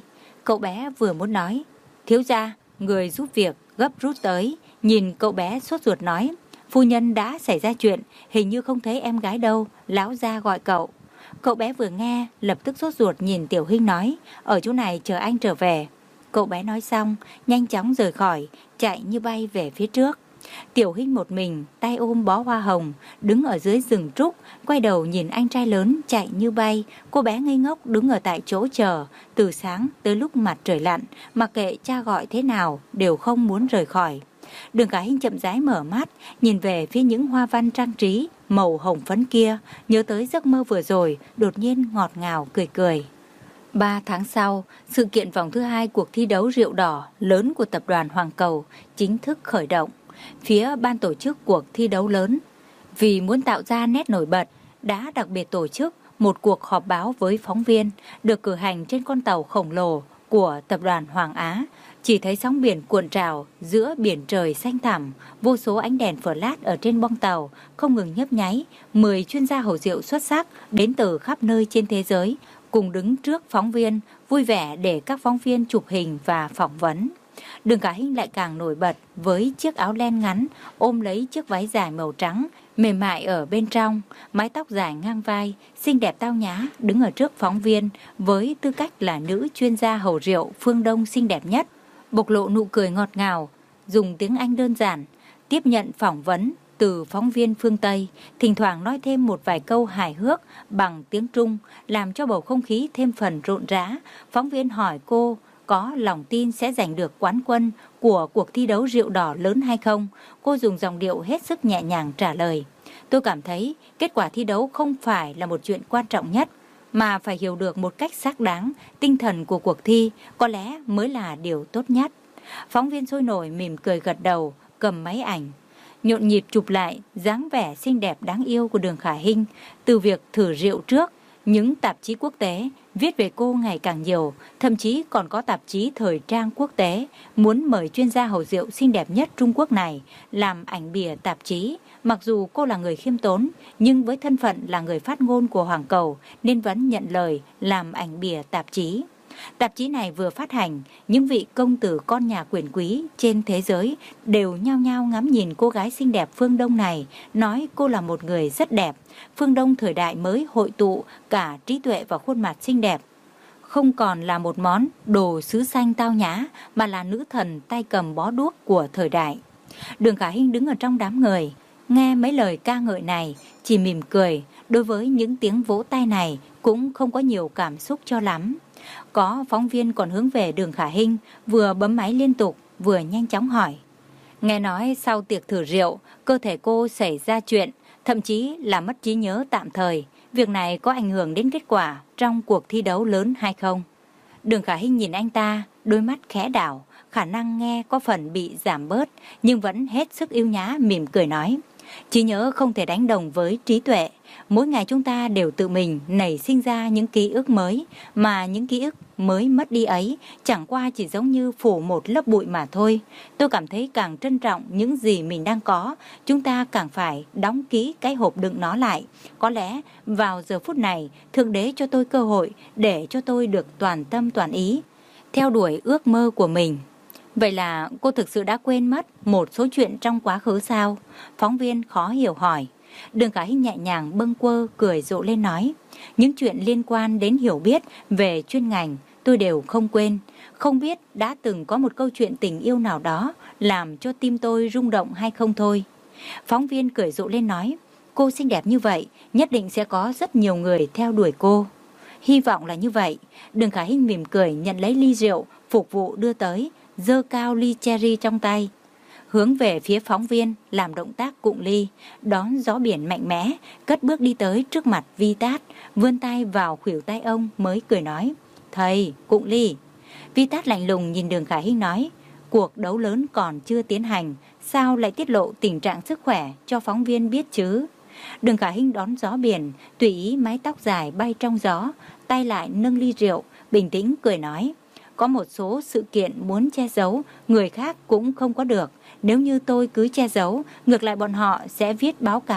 Cậu bé vừa muốn nói, thiếu gia, người giúp việc gấp rút tới, nhìn cậu bé sốt ruột nói, phu nhân đã xảy ra chuyện, hình như không thấy em gái đâu, lão gia gọi cậu. Cậu bé vừa nghe, lập tức sốt ruột nhìn Tiểu Hinh nói, ở chỗ này chờ anh trở về. Cậu bé nói xong, nhanh chóng rời khỏi, chạy như bay về phía trước. Tiểu Hinh một mình, tay ôm bó hoa hồng, đứng ở dưới rừng trúc, quay đầu nhìn anh trai lớn chạy như bay. Cô bé ngây ngốc đứng ở tại chỗ chờ, từ sáng tới lúc mặt trời lặn, mặc kệ cha gọi thế nào, đều không muốn rời khỏi. Đường Khả Hinh chậm rãi mở mắt, nhìn về phía những hoa văn trang trí, màu hồng phấn kia, nhớ tới giấc mơ vừa rồi, đột nhiên ngọt ngào cười cười. Ba tháng sau, sự kiện vòng thứ hai cuộc thi đấu rượu đỏ lớn của tập đoàn Hoàng Cầu chính thức khởi động. Phía ban tổ chức cuộc thi đấu lớn, vì muốn tạo ra nét nổi bật, đã đặc biệt tổ chức một cuộc họp báo với phóng viên, được cử hành trên con tàu khổng lồ của tập đoàn Hoàng Á. Chỉ thấy sóng biển cuộn trào giữa biển trời xanh thẳm, vô số ánh đèn flash ở trên bong tàu không ngừng nhấp nháy. Mười chuyên gia hầu rượu xuất sắc đến từ khắp nơi trên thế giới cùng đứng trước phóng viên, vui vẻ để các phóng viên chụp hình và phỏng vấn. Đường Khả Hinh lại càng nổi bật với chiếc áo len ngắn, ôm lấy chiếc váy dài màu trắng, mềm mại ở bên trong, mái tóc dài ngang vai, xinh đẹp tao nhã, đứng ở trước phóng viên với tư cách là nữ chuyên gia hầu rượu phương Đông xinh đẹp nhất, bộc lộ nụ cười ngọt ngào, dùng tiếng Anh đơn giản, tiếp nhận phỏng vấn từ phóng viên phương Tây, thỉnh thoảng nói thêm một vài câu hài hước bằng tiếng Trung, làm cho bầu không khí thêm phần rộn rã. Phóng viên hỏi cô có lòng tin sẽ giành được quán quân của cuộc thi đấu rượu đỏ lớn hay không? Cô dùng giọng điệu hết sức nhẹ nhàng trả lời, tôi cảm thấy kết quả thi đấu không phải là một chuyện quan trọng nhất, mà phải hiểu được một cách xác đáng tinh thần của cuộc thi có lẽ mới là điều tốt nhất. Phóng viên sôi nổi mỉm cười gật đầu, cầm máy ảnh, nhộn nhịp chụp lại dáng vẻ xinh đẹp đáng yêu của Đường Khả Hinh. Từ việc thử rượu trước, những tạp chí quốc tế viết về cô ngày càng nhiều, thậm chí còn có tạp chí thời trang quốc tế muốn mời chuyên gia hầu rượu xinh đẹp nhất Trung Quốc này làm ảnh bìa tạp chí. Mặc dù cô là người khiêm tốn, nhưng với thân phận là người phát ngôn của Hoàng Cầu nên vẫn nhận lời làm ảnh bìa tạp chí. Tạp chí này vừa phát hành, những vị công tử con nhà quyền quý trên thế giới đều nhao nhao ngắm nhìn cô gái xinh đẹp phương Đông này, nói cô là một người rất đẹp. Phương Đông thời đại mới hội tụ cả trí tuệ và khuôn mặt xinh đẹp, không còn là một món đồ sứ xanh tao nhã, mà là nữ thần tay cầm bó đuốc của thời đại. Đường Khả Hinh đứng ở trong đám người, nghe mấy lời ca ngợi này, chỉ mỉm cười, đối với những tiếng vỗ tay này cũng không có nhiều cảm xúc cho lắm. Có phóng viên còn hướng về Đường Khả Hinh, vừa bấm máy liên tục, vừa nhanh chóng hỏi. Nghe nói sau tiệc thử rượu, cơ thể cô xảy ra chuyện, thậm chí là mất trí nhớ tạm thời. Việc này có ảnh hưởng đến kết quả trong cuộc thi đấu lớn hay không? Đường Khả Hinh nhìn anh ta, đôi mắt khẽ đảo, khả năng nghe có phần bị giảm bớt, nhưng vẫn hết sức yêu nhã mỉm cười nói. Trí nhớ không thể đánh đồng với trí tuệ. Mỗi ngày chúng ta đều tự mình nảy sinh ra những ký ức mới, mà những ký ức mới mất đi ấy chẳng qua chỉ giống như phủ một lớp bụi mà thôi. Tôi cảm thấy càng trân trọng những gì mình đang có, chúng ta càng phải đóng kỹ cái hộp đựng nó lại. Có lẽ vào giờ phút này, Thượng Đế cho tôi cơ hội để cho tôi được toàn tâm toàn ý theo đuổi ước mơ của mình. Vậy là cô thực sự đã quên mất một số chuyện trong quá khứ sao? Phóng viên khó hiểu hỏi. Đường Khả Hinh nhẹ nhàng bâng quơ cười rộ lên nói, những chuyện liên quan đến hiểu biết về chuyên ngành tôi đều không quên. Không biết đã từng có một câu chuyện tình yêu nào đó làm cho tim tôi rung động hay không thôi. Phóng viên cười rộ lên nói, cô xinh đẹp như vậy, nhất định sẽ có rất nhiều người theo đuổi cô. Hy vọng là như vậy. Đường Khả Hinh mỉm cười nhận lấy ly rượu phục vụ đưa tới, giơ cao ly cherry trong tay, hướng về phía phóng viên làm động tác cụng ly, đón gió biển mạnh mẽ, cất bước đi tới trước mặt Vi Tát, vươn tay vào khuỷu tay ông mới cười nói, thầy, cụng ly. Vi Tát lạnh lùng nhìn Đường Khả Hinh nói, cuộc đấu lớn còn chưa tiến hành, sao lại tiết lộ tình trạng sức khỏe cho phóng viên biết chứ? Đường Khả Hinh đón gió biển, tùy ý mái tóc dài bay trong gió, tay lại nâng ly rượu, bình tĩnh cười nói, có một số sự kiện muốn che giấu, người khác cũng không có được. Nếu như tôi cứ che giấu, ngược lại bọn họ sẽ viết báo cáo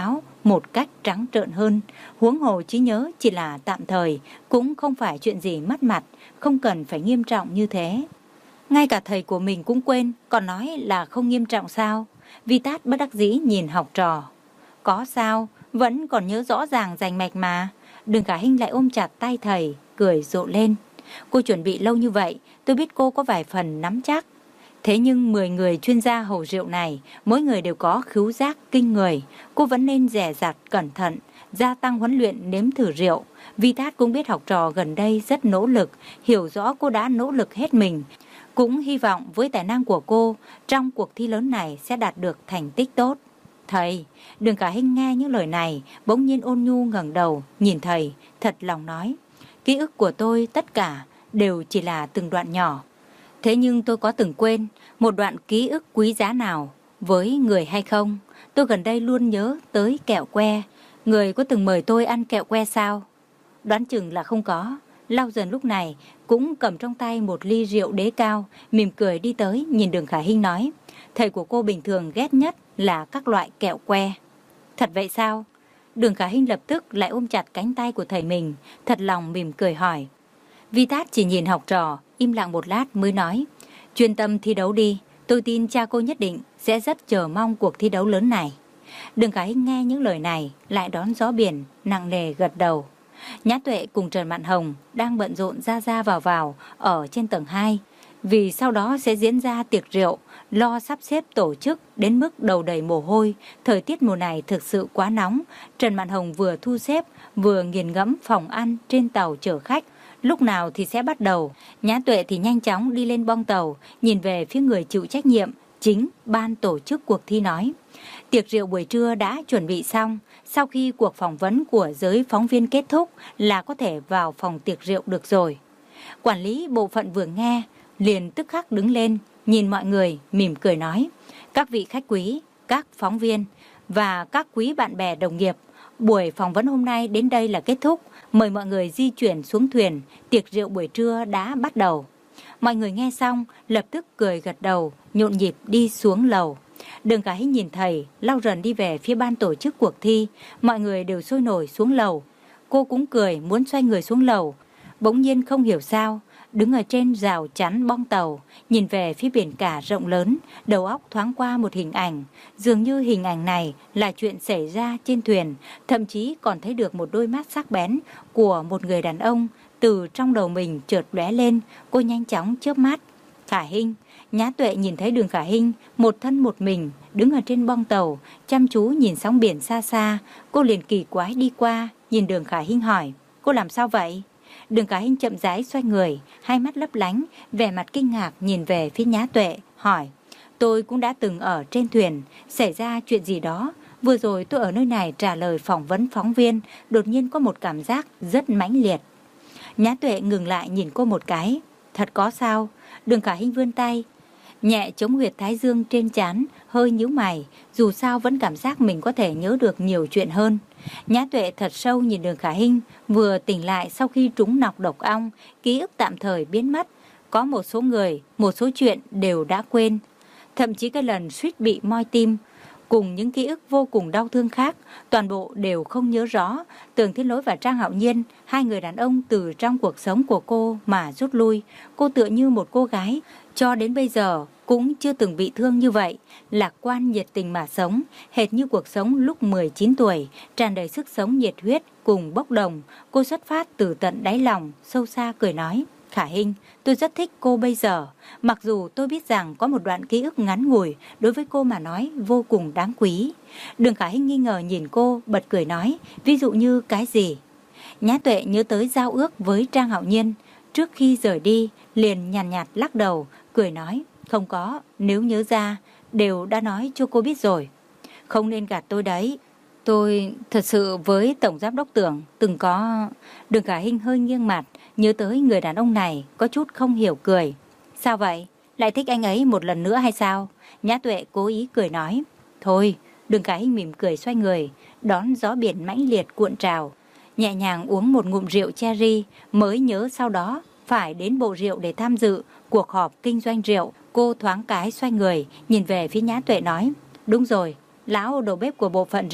một cách trắng trợn hơn. Huống hồ trí nhớ chỉ là tạm thời, cũng không phải chuyện gì mất mặt, không cần phải nghiêm trọng như thế. Ngay cả thầy của mình cũng quên, còn nói là không nghiêm trọng sao? Vitat bất đắc dĩ nhìn học trò. Có sao, vẫn còn nhớ rõ ràng rành mạch mà. Đường Khả Hinh lại ôm chặt tay thầy, cười rộ lên. Cô chuẩn bị lâu như vậy, tôi biết cô có vài phần nắm chắc. Thế nhưng mười người chuyên gia hầu rượu này, mỗi người đều có khứu giác kinh người. Cô vẫn nên dè dặt, cẩn thận, gia tăng huấn luyện nếm thử rượu. Vitat cũng biết học trò gần đây rất nỗ lực, hiểu rõ cô đã nỗ lực hết mình. Cũng hy vọng với tài năng của cô, trong cuộc thi lớn này sẽ đạt được thành tích tốt. Thầy, Đường Khả Hinh nghe những lời này, bỗng nhiên ôn nhu ngẩng đầu, nhìn thầy, thật lòng nói. Ký ức của tôi tất cả đều chỉ là từng đoạn nhỏ. Thế nhưng tôi có từng quên một đoạn ký ức quý giá nào với người hay không? Tôi gần đây luôn nhớ tới kẹo que. Người có từng mời tôi ăn kẹo que sao? Đoán chừng là không có. Lau Dần lúc này cũng cầm trong tay một ly rượu đế cao, mỉm cười đi tới nhìn Đường Khả Hinh nói. Thầy của cô bình thường ghét nhất là các loại kẹo que. Thật vậy sao? Đường Khả Hinh lập tức lại ôm chặt cánh tay của thầy mình, thật lòng mỉm cười hỏi. Vitat chỉ nhìn học trò, im lặng một lát mới nói. Chuyên tâm thi đấu đi, tôi tin cha cô nhất định sẽ rất chờ mong cuộc thi đấu lớn này. Đường Khả Hinh nghe những lời này, lại đón gió biển, nặng nề gật đầu. Nhã Tuệ cùng Trần Mạn Hồng đang bận rộn ra ra vào vào ở trên tầng hai. Vì sau đó sẽ diễn ra tiệc rượu, lo sắp xếp tổ chức đến mức đầu đầy mồ hôi. Thời tiết mùa này thực sự quá nóng. Trần Mạn Hồng vừa thu xếp, vừa nghiền ngẫm phòng ăn trên tàu chở khách. Lúc nào thì sẽ bắt đầu. Nhã Tuệ thì nhanh chóng đi lên bong tàu, nhìn về phía người chịu trách nhiệm, chính ban tổ chức cuộc thi nói. Tiệc rượu buổi trưa đã chuẩn bị xong. Sau khi cuộc phỏng vấn của giới phóng viên kết thúc là có thể vào phòng tiệc rượu được rồi. Quản lý bộ phận vừa nghe, liền tức khắc đứng lên, nhìn mọi người, mỉm cười nói. Các vị khách quý, các phóng viên và các quý bạn bè đồng nghiệp, buổi phỏng vấn hôm nay đến đây là kết thúc. Mời mọi người di chuyển xuống thuyền, tiệc rượu buổi trưa đã bắt đầu. Mọi người nghe xong, lập tức cười gật đầu, nhộn nhịp đi xuống lầu. Đường Khả Hinh nhìn thầy, Lau Dần đi về phía ban tổ chức cuộc thi. Mọi người đều sôi nổi xuống lầu. Cô cũng cười muốn xoay người xuống lầu. Bỗng nhiên không hiểu sao, đứng ở trên rào chắn bong tàu, nhìn về phía biển cả rộng lớn, đầu óc thoáng qua một hình ảnh. Dường như hình ảnh này là chuyện xảy ra trên thuyền, thậm chí còn thấy được một đôi mắt sắc bén của một người đàn ông từ trong đầu mình chợt lóe lên. Cô nhanh chóng chớp mắt. Khả Hinh. Nhã Tuệ nhìn thấy Đường Khả Hinh một thân một mình đứng ở trên bong tàu, chăm chú nhìn sóng biển xa xa. Cô liền kỳ quái đi qua, nhìn Đường Khả Hinh hỏi. Cô làm sao vậy? Đường Khả Hinh chậm rãi xoay người, hai mắt lấp lánh, vẻ mặt kinh ngạc nhìn về phía Nhã Tuệ, hỏi. Tôi cũng đã từng ở trên thuyền, xảy ra chuyện gì đó. Vừa rồi tôi ở nơi này trả lời phỏng vấn phóng viên, đột nhiên có một cảm giác rất mãnh liệt. Nhã Tuệ ngừng lại nhìn cô một cái. Thật có sao? Đường Khả Hinh vươn tay, nhẹ chống huyệt thái dương trên trán, hơi nhíu mày, dù sao vẫn cảm giác mình có thể nhớ được nhiều chuyện hơn. Nhã Tuệ thật sâu nhìn Đường Khả Hinh, vừa tỉnh lại sau khi trúng nọc độc ong, ký ức tạm thời biến mất. Có một số người, một số chuyện đều đã quên. Thậm chí cái lần suýt bị moi tim, cùng những ký ức vô cùng đau thương khác, toàn bộ đều không nhớ rõ. Tường Thiên Lỗi và Trang Hạo Nhiên, hai người đàn ông từ trong cuộc sống của cô mà rút lui. Cô tựa như một cô gái, cho đến bây giờ cũng chưa từng bị thương như vậy, lạc quan nhiệt tình mà sống, hệt như cuộc sống lúc mười chín tuổi, tràn đầy sức sống nhiệt huyết cùng bốc đồng. Cô xuất phát từ tận đáy lòng, sâu xa cười nói. Khả Hinh, tôi rất thích cô bây giờ. Mặc dù tôi biết rằng có một đoạn ký ức ngắn ngủi đối với cô mà nói vô cùng đáng quý. Đường Khả Hinh nghi ngờ nhìn cô, bật cười nói. Ví dụ như cái gì? Nhã Tuệ nhớ tới giao ước với Trang Hạo Nhiên. Trước khi rời đi, liền nhàn nhạt, nhạt lắc đầu, cười nói. Không có, nếu nhớ ra, đều đã nói cho cô biết rồi. Không nên gạt tôi đấy. Tôi thật sự với Tổng Giám đốc Tưởng từng có... Đường Khả Hinh hơi nghiêng mặt, nhớ tới người đàn ông này, có chút không hiểu cười. Sao vậy? Lại thích anh ấy một lần nữa hay sao? Nhã Tuệ cố ý cười nói. Thôi, Đường Khả Hinh mỉm cười xoay người, đón gió biển mãnh liệt cuộn trào. Nhẹ nhàng uống một ngụm rượu cherry, mới nhớ sau đó phải đến bộ rượu để tham dự cuộc họp kinh doanh rượu. Cô thoáng cái xoay người, nhìn về phía Nhã Tuệ nói. Đúng rồi, lão đầu bếp của bộ phận rượu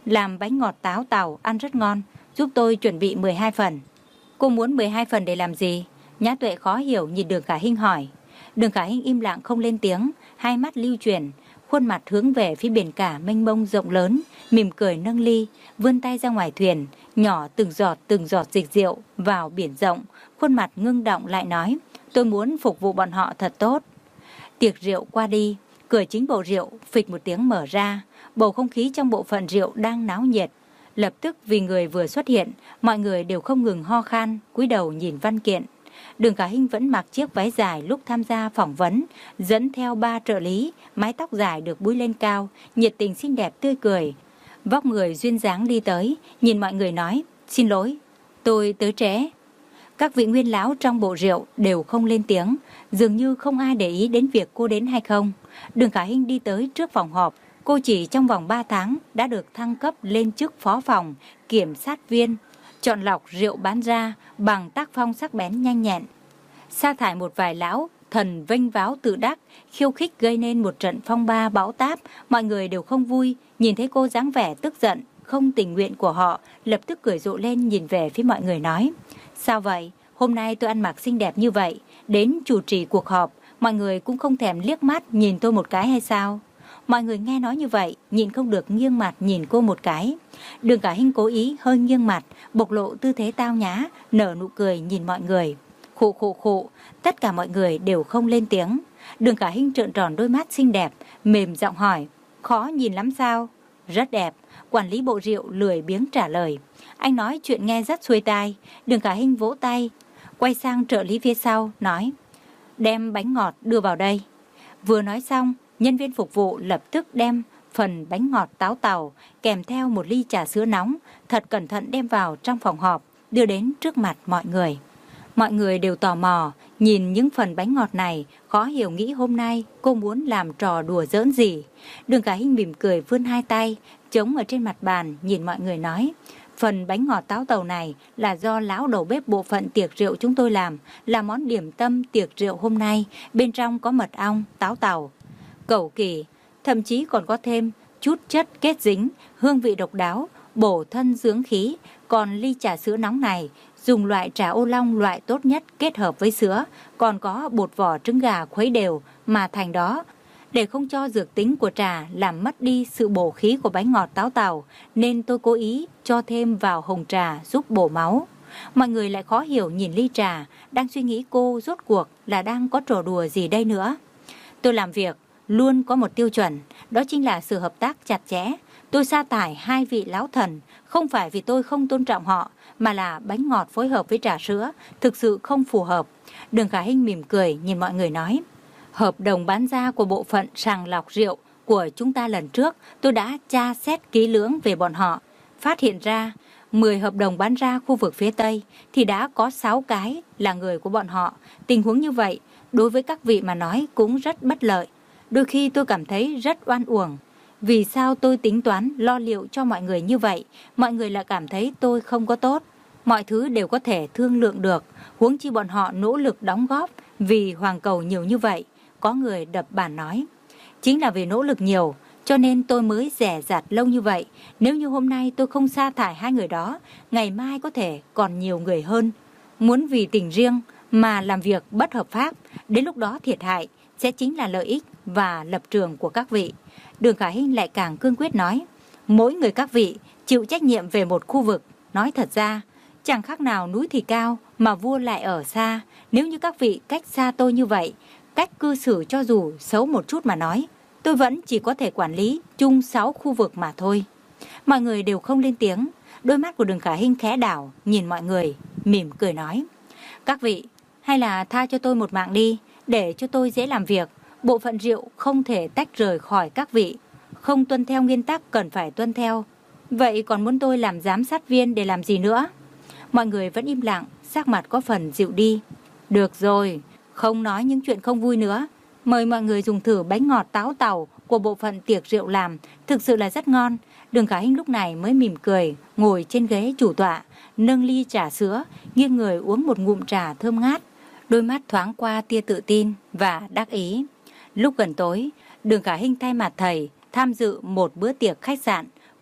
làm bánh ngọt táo tàu ăn rất ngon, giúp tôi chuẩn bị mười hai phần. Cô muốn mười hai phần để làm gì? Nhã Tuệ khó hiểu nhìn Đường Khả Hinh hỏi. Đường Khả Hinh im lặng không lên tiếng, hai mắt lưu chuyển, khuôn mặt hướng về phía biển cả mênh mông rộng lớn, mỉm cười nâng ly, vươn tay ra ngoài thuyền, nhỏ từng giọt từng giọt dịch rượu vào biển rộng, khuôn mặt ngưng động lại nói, tôi muốn phục vụ bọn họ thật tốt. Tiệc rượu qua đi, cửa chính bộ rượu phịch một tiếng mở ra, bầu không khí trong bộ phận rượu đang náo nhiệt. Lập tức vì người vừa xuất hiện, mọi người đều không ngừng ho khan, cúi đầu nhìn văn kiện. Đường Khả Hinh vẫn mặc chiếc váy dài lúc tham gia phỏng vấn, dẫn theo ba trợ lý, mái tóc dài được búi lên cao, nhiệt tình xinh đẹp tươi cười. Vóc người duyên dáng đi tới, nhìn mọi người nói, xin lỗi, tôi tới trễ. Các vị nguyên lão trong bộ rượu đều không lên tiếng, dường như không ai để ý đến việc cô đến hay không. Đường Khả Hinh đi tới trước phòng họp, cô chỉ trong vòng ba tháng đã được thăng cấp lên chức phó phòng, kiểm sát viên, chọn lọc rượu bán ra bằng tác phong sắc bén nhanh nhẹn. Sa thải một vài lão, thần vênh váo tự đắc, khiêu khích gây nên một trận phong ba bão táp, mọi người đều không vui, nhìn thấy cô dáng vẻ tức giận, không tình nguyện của họ, lập tức cười rộ lên nhìn về phía mọi người nói. Sao vậy? Hôm nay tôi ăn mặc xinh đẹp như vậy, đến chủ trì cuộc họp, mọi người cũng không thèm liếc mắt nhìn tôi một cái hay sao? Mọi người nghe nói như vậy, nhìn không được nghiêng mặt nhìn cô một cái. Đường Khả Hinh cố ý hơi nghiêng mặt, bộc lộ tư thế tao nhã, nở nụ cười nhìn mọi người. Khụ khụ khụ, tất cả mọi người đều không lên tiếng. Đường Khả Hinh trợn tròn đôi mắt xinh đẹp, mềm giọng hỏi, khó nhìn lắm sao? Rất đẹp, quản lý bộ rượu lười biếng trả lời. Anh nói chuyện nghe rất xuôi tai. Đường Khả Hinh vỗ tay, quay sang trợ lý phía sau, nói, đem bánh ngọt đưa vào đây. Vừa nói xong, nhân viên phục vụ lập tức đem phần bánh ngọt táo tàu kèm theo một ly trà sữa nóng, thật cẩn thận đem vào trong phòng họp, đưa đến trước mặt mọi người. Mọi người đều tò mò, nhìn những phần bánh ngọt này, khó hiểu nghĩ hôm nay cô muốn làm trò đùa giỡn gì. Đường Khả Hinh mỉm cười vươn hai tay, chống ở trên mặt bàn, nhìn mọi người nói, phần bánh ngọt táo tàu này là do lão đầu bếp bộ phận tiệc rượu chúng tôi làm, là món điểm tâm tiệc rượu hôm nay, bên trong có mật ong, táo tàu, cẩu kỳ, thậm chí còn có thêm chút chất kết dính, hương vị độc đáo, bổ thân dưỡng khí. Còn ly trà sữa nóng này dùng loại trà ô long loại tốt nhất kết hợp với sữa, còn có bột vỏ trứng gà khuấy đều mà thành đó. Để không cho dược tính của trà làm mất đi sự bổ khí của bánh ngọt táo tàu, nên tôi cố ý cho thêm vào hồng trà giúp bổ máu. Mọi người lại khó hiểu nhìn ly trà, đang suy nghĩ cô rốt cuộc là đang có trò đùa gì đây nữa. Tôi làm việc luôn có một tiêu chuẩn, đó chính là sự hợp tác chặt chẽ. Tôi sa thải hai vị lão thần, không phải vì tôi không tôn trọng họ, mà là bánh ngọt phối hợp với trà sữa thực sự không phù hợp. Đường Khả Hinh mỉm cười nhìn mọi người nói, hợp đồng bán ra của bộ phận sàng lọc rượu của chúng ta lần trước, tôi đã tra xét kỹ lưỡng về bọn họ, phát hiện ra mười hợp đồng bán ra khu vực phía Tây thì đã có sáu cái là người của bọn họ. Tình huống như vậy đối với các vị mà nói cũng rất bất lợi. Đôi khi tôi cảm thấy rất oan uổng. Vì sao tôi tính toán lo liệu cho mọi người như vậy, mọi người lại cảm thấy tôi không có tốt. Mọi thứ đều có thể thương lượng được, huống chi bọn họ nỗ lực đóng góp vì Hoàng Cầu nhiều như vậy. Có người đập bàn nói, chính là vì nỗ lực nhiều cho nên tôi mới dè dặt lâu như vậy. Nếu như hôm nay tôi không sa thải hai người đó, ngày mai có thể còn nhiều người hơn muốn vì tình riêng mà làm việc bất hợp pháp. Đến lúc đó thiệt hại sẽ chính là lợi ích và lập trường của các vị. Đường Khả Hinh lại càng cương quyết nói, mỗi người các vị chịu trách nhiệm về một khu vực. Nói thật ra, chẳng khác nào núi thì cao mà vua lại ở xa. Nếu như các vị cách xa tôi như vậy, cách cư xử cho dù xấu một chút mà nói, tôi vẫn chỉ có thể quản lý chung sáu khu vực mà thôi. Mọi người đều không lên tiếng. Đôi mắt của Đường Khả Hinh khẽ đảo, nhìn mọi người, mỉm cười nói, các vị, hay là tha cho tôi một mạng đi, để cho tôi dễ làm việc. Bộ phận rượu không thể tách rời khỏi các vị, không tuân theo nguyên tắc cần phải tuân theo. Vậy còn muốn tôi làm giám sát viên để làm gì nữa? Mọi người vẫn im lặng, sắc mặt có phần dịu đi. Được rồi, không nói những chuyện không vui nữa. Mời mọi người dùng thử bánh ngọt táo tàu của bộ phận tiệc rượu làm, thực sự là rất ngon. Đường Khả Hinh lúc này mới mỉm cười, ngồi trên ghế chủ tọa, nâng ly trà sữa, nghiêng người uống một ngụm trà thơm ngát. Đôi mắt thoáng qua tia tự tin và đắc ý. Lúc gần tối, Đường Khả Hinh thay mặt thầy tham dự một bữa tiệc khách sạn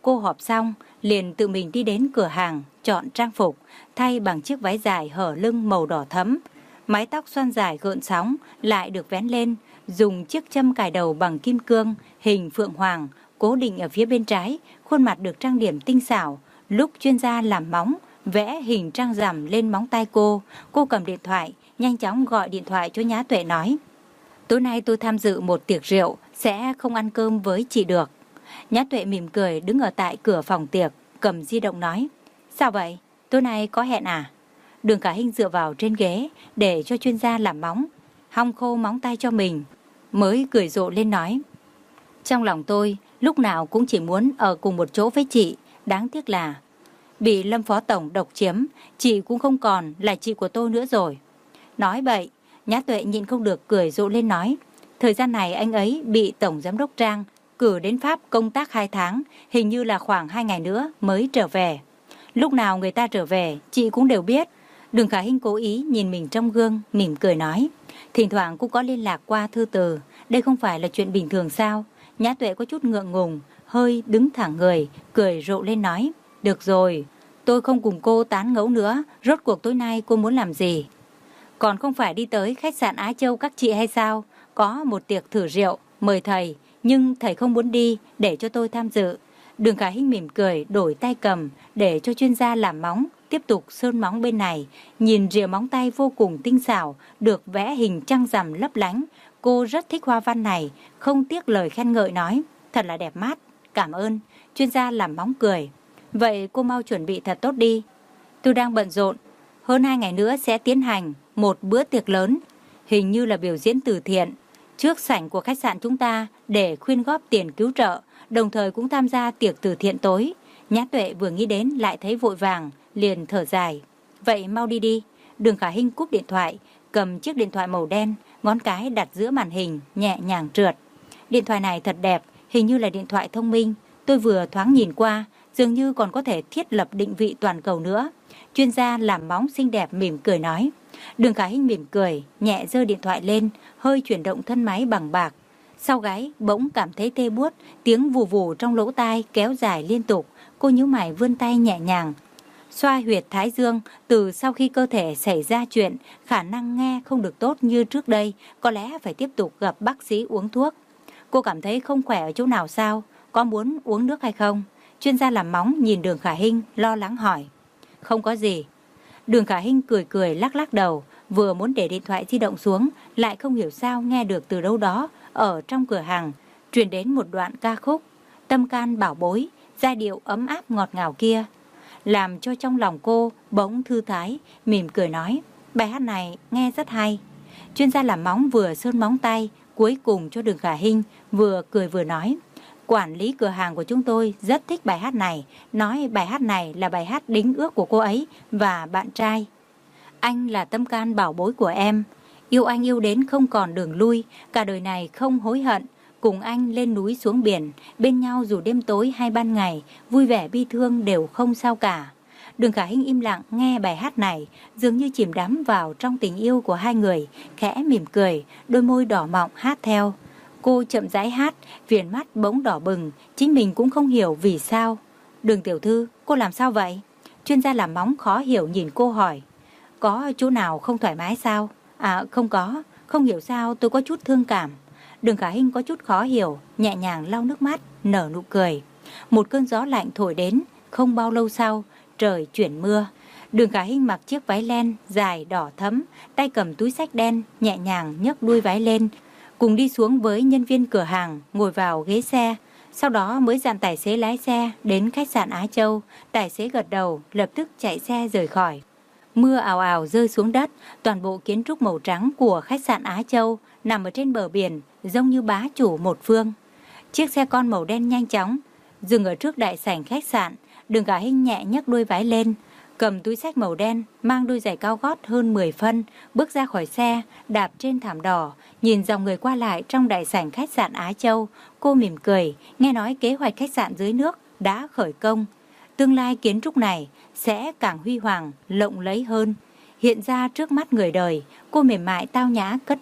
cô họp xong, liền tự mình đi đến cửa hàng, chọn trang phục, thay bằng chiếc váy dài hở lưng màu đỏ thẫm. Mái tóc xoăn dài gợn sóng, lại được vén lên, dùng chiếc châm cài đầu bằng kim cương, hình phượng hoàng, cố định ở phía bên trái, khuôn mặt được trang điểm tinh xảo. Lúc chuyên gia làm móng, vẽ hình trăng rằm lên móng tay cô, cô cầm điện thoại, nhanh chóng gọi điện thoại cho Nhã Tuệ nói: tối nay tôi tham dự một tiệc rượu, sẽ không ăn cơm với chị được. Nhã Tuệ mỉm cười đứng ở tại cửa phòng tiệc, cầm di động nói: sao vậy, tối nay có hẹn à? Đường Khả Hinh dựa vào trên ghế để cho chuyên gia làm móng, hong khô móng tay cho mình, mới cười rộ lên nói: trong lòng tôi lúc nào cũng chỉ muốn ở cùng một chỗ với chị, đáng tiếc là bị Lâm Phó Tổng độc chiếm, chị cũng không còn là chị của tôi nữa rồi. Nói bậy. Nhã Tuệ nhịn không được cười rộ lên nói: thời gian này anh ấy bị Tổng Giám đốc Trang cử đến Pháp công tác hai tháng, hình như là khoảng hai ngày nữa mới trở về. Lúc nào người ta trở về, chị cũng đều biết. Đường Khả Hinh cố ý nhìn mình trong gương, mỉm cười nói: thỉnh thoảng cũng có liên lạc qua thư từ, đây không phải là chuyện bình thường sao? Nhã Tuệ có chút ngượng ngùng, hơi đứng thẳng người, cười rộ lên nói: được rồi, tôi không cùng cô tán ngẫu nữa, rốt cuộc tối nay cô muốn làm gì? Còn không phải đi tới khách sạn Á Châu các chị hay sao? Có một tiệc thử rượu, mời thầy, nhưng thầy không muốn đi, để cho tôi tham dự. Đường Khả Hinh mỉm cười, đổi tay cầm, để cho chuyên gia làm móng, tiếp tục sơn móng bên này. Nhìn rìa móng tay vô cùng tinh xảo, được vẽ hình trăng rằm lấp lánh. Cô rất thích hoa văn này, không tiếc lời khen ngợi nói: thật là đẹp mắt, cảm ơn. Chuyên gia làm móng cười: vậy cô mau chuẩn bị thật tốt đi. Tôi đang bận rộn, hơn hai ngày nữa sẽ tiến hành một bữa tiệc lớn, hình như là biểu diễn từ thiện, trước sảnh của khách sạn chúng ta để khuyên góp tiền cứu trợ, đồng thời cũng tham gia tiệc từ thiện tối. Nhã Tuệ vừa nghĩ đến lại thấy vội vàng, liền thở dài: vậy mau đi đi. Đường Khả Hinh cúp điện thoại, cầm chiếc điện thoại màu đen, ngón cái đặt giữa màn hình, nhẹ nhàng trượt. Điện thoại này thật đẹp, hình như là điện thoại thông minh. Tôi vừa thoáng nhìn qua, dường như còn có thể thiết lập định vị toàn cầu nữa. Chuyên gia làm móng xinh đẹp mỉm cười nói. Đường Khả Hinh mỉm cười, nhẹ giơ điện thoại lên, hơi chuyển động thân máy bằng bạc. Sau gáy bỗng cảm thấy tê buốt, tiếng vù vù trong lỗ tai kéo dài liên tục. Cô nhíu mày vươn tay nhẹ nhàng xoa huyệt thái dương. Từ sau khi cơ thể xảy ra chuyện, khả năng nghe không được tốt như trước đây, có lẽ phải tiếp tục gặp bác sĩ uống thuốc. Cô cảm thấy không khỏe ở chỗ nào sao? Có muốn uống nước hay không? Chuyên gia làm móng nhìn Đường Khả Hinh lo lắng hỏi. Không có gì. Đường Khả Hinh cười cười lắc lắc đầu, vừa muốn để điện thoại di động xuống, lại không hiểu sao nghe được từ đâu đó ở trong cửa hàng truyền đến một đoạn ca khúc Tâm Can Bảo Bối, giai điệu ấm áp ngọt ngào kia, làm cho trong lòng cô bỗng thư thái, mỉm cười nói: bài hát này nghe rất hay. Chuyên gia làm móng vừa sơn móng tay cuối cùng cho Đường Khả Hinh, vừa cười vừa nói: quản lý cửa hàng của chúng tôi rất thích bài hát này, nói bài hát này là bài hát đính ước của cô ấy và bạn trai. Anh là tâm can bảo bối của em, yêu anh yêu đến không còn đường lui, cả đời này không hối hận, cùng anh lên núi xuống biển, bên nhau dù đêm tối hay ban ngày, vui vẻ bi thương đều không sao cả. Đường Khả Hinh im lặng nghe bài hát này, dường như chìm đắm vào trong tình yêu của hai người, khẽ mỉm cười, đôi môi đỏ mọng hát theo. Cô chậm rãi hát, viền mắt bỗng đỏ bừng, chính mình cũng không hiểu vì sao. Đường tiểu thư, cô làm sao vậy? Chuyên gia làm móng khó hiểu nhìn cô hỏi. Có chỗ nào không thoải mái sao? À không có, không hiểu sao tôi có chút thương cảm. Đường Khả Hinh có chút khó hiểu, nhẹ nhàng lau nước mắt, nở nụ cười. Một cơn gió lạnh thổi đến, không bao lâu sau, trời chuyển mưa. Đường Khả Hinh mặc chiếc váy len dài đỏ thẫm, tay cầm túi xách đen, nhẹ nhàng nhấc đuôi váy lên, cùng đi xuống với nhân viên cửa hàng, ngồi vào ghế xe. Sau đó mới dặn tài xế lái xe đến khách sạn Á Châu. Tài xế gật đầu, lập tức chạy xe rời khỏi. Mưa ào ào rơi xuống đất, toàn bộ kiến trúc màu trắng của khách sạn Á Châu nằm ở trên bờ biển, giống như bá chủ một phương. Chiếc xe con màu đen nhanh chóng dừng ở trước đại sảnh khách sạn. Đường Khả Hinh nhẹ nhấc đuôi váy lên, cầm túi xách màu đen, mang đôi giày cao gót hơn mười phân, bước ra khỏi xe, đạp trên thảm đỏ, nhìn dòng người qua lại trong đại sảnh khách sạn Á Châu. Cô mỉm cười, nghe nói kế hoạch khách sạn dưới nước đã khởi công. Tương lai kiến trúc này sẽ càng huy hoàng, lộng lẫy hơn, hiện ra trước mắt người đời. Cô mềm mại tao nhã cất bước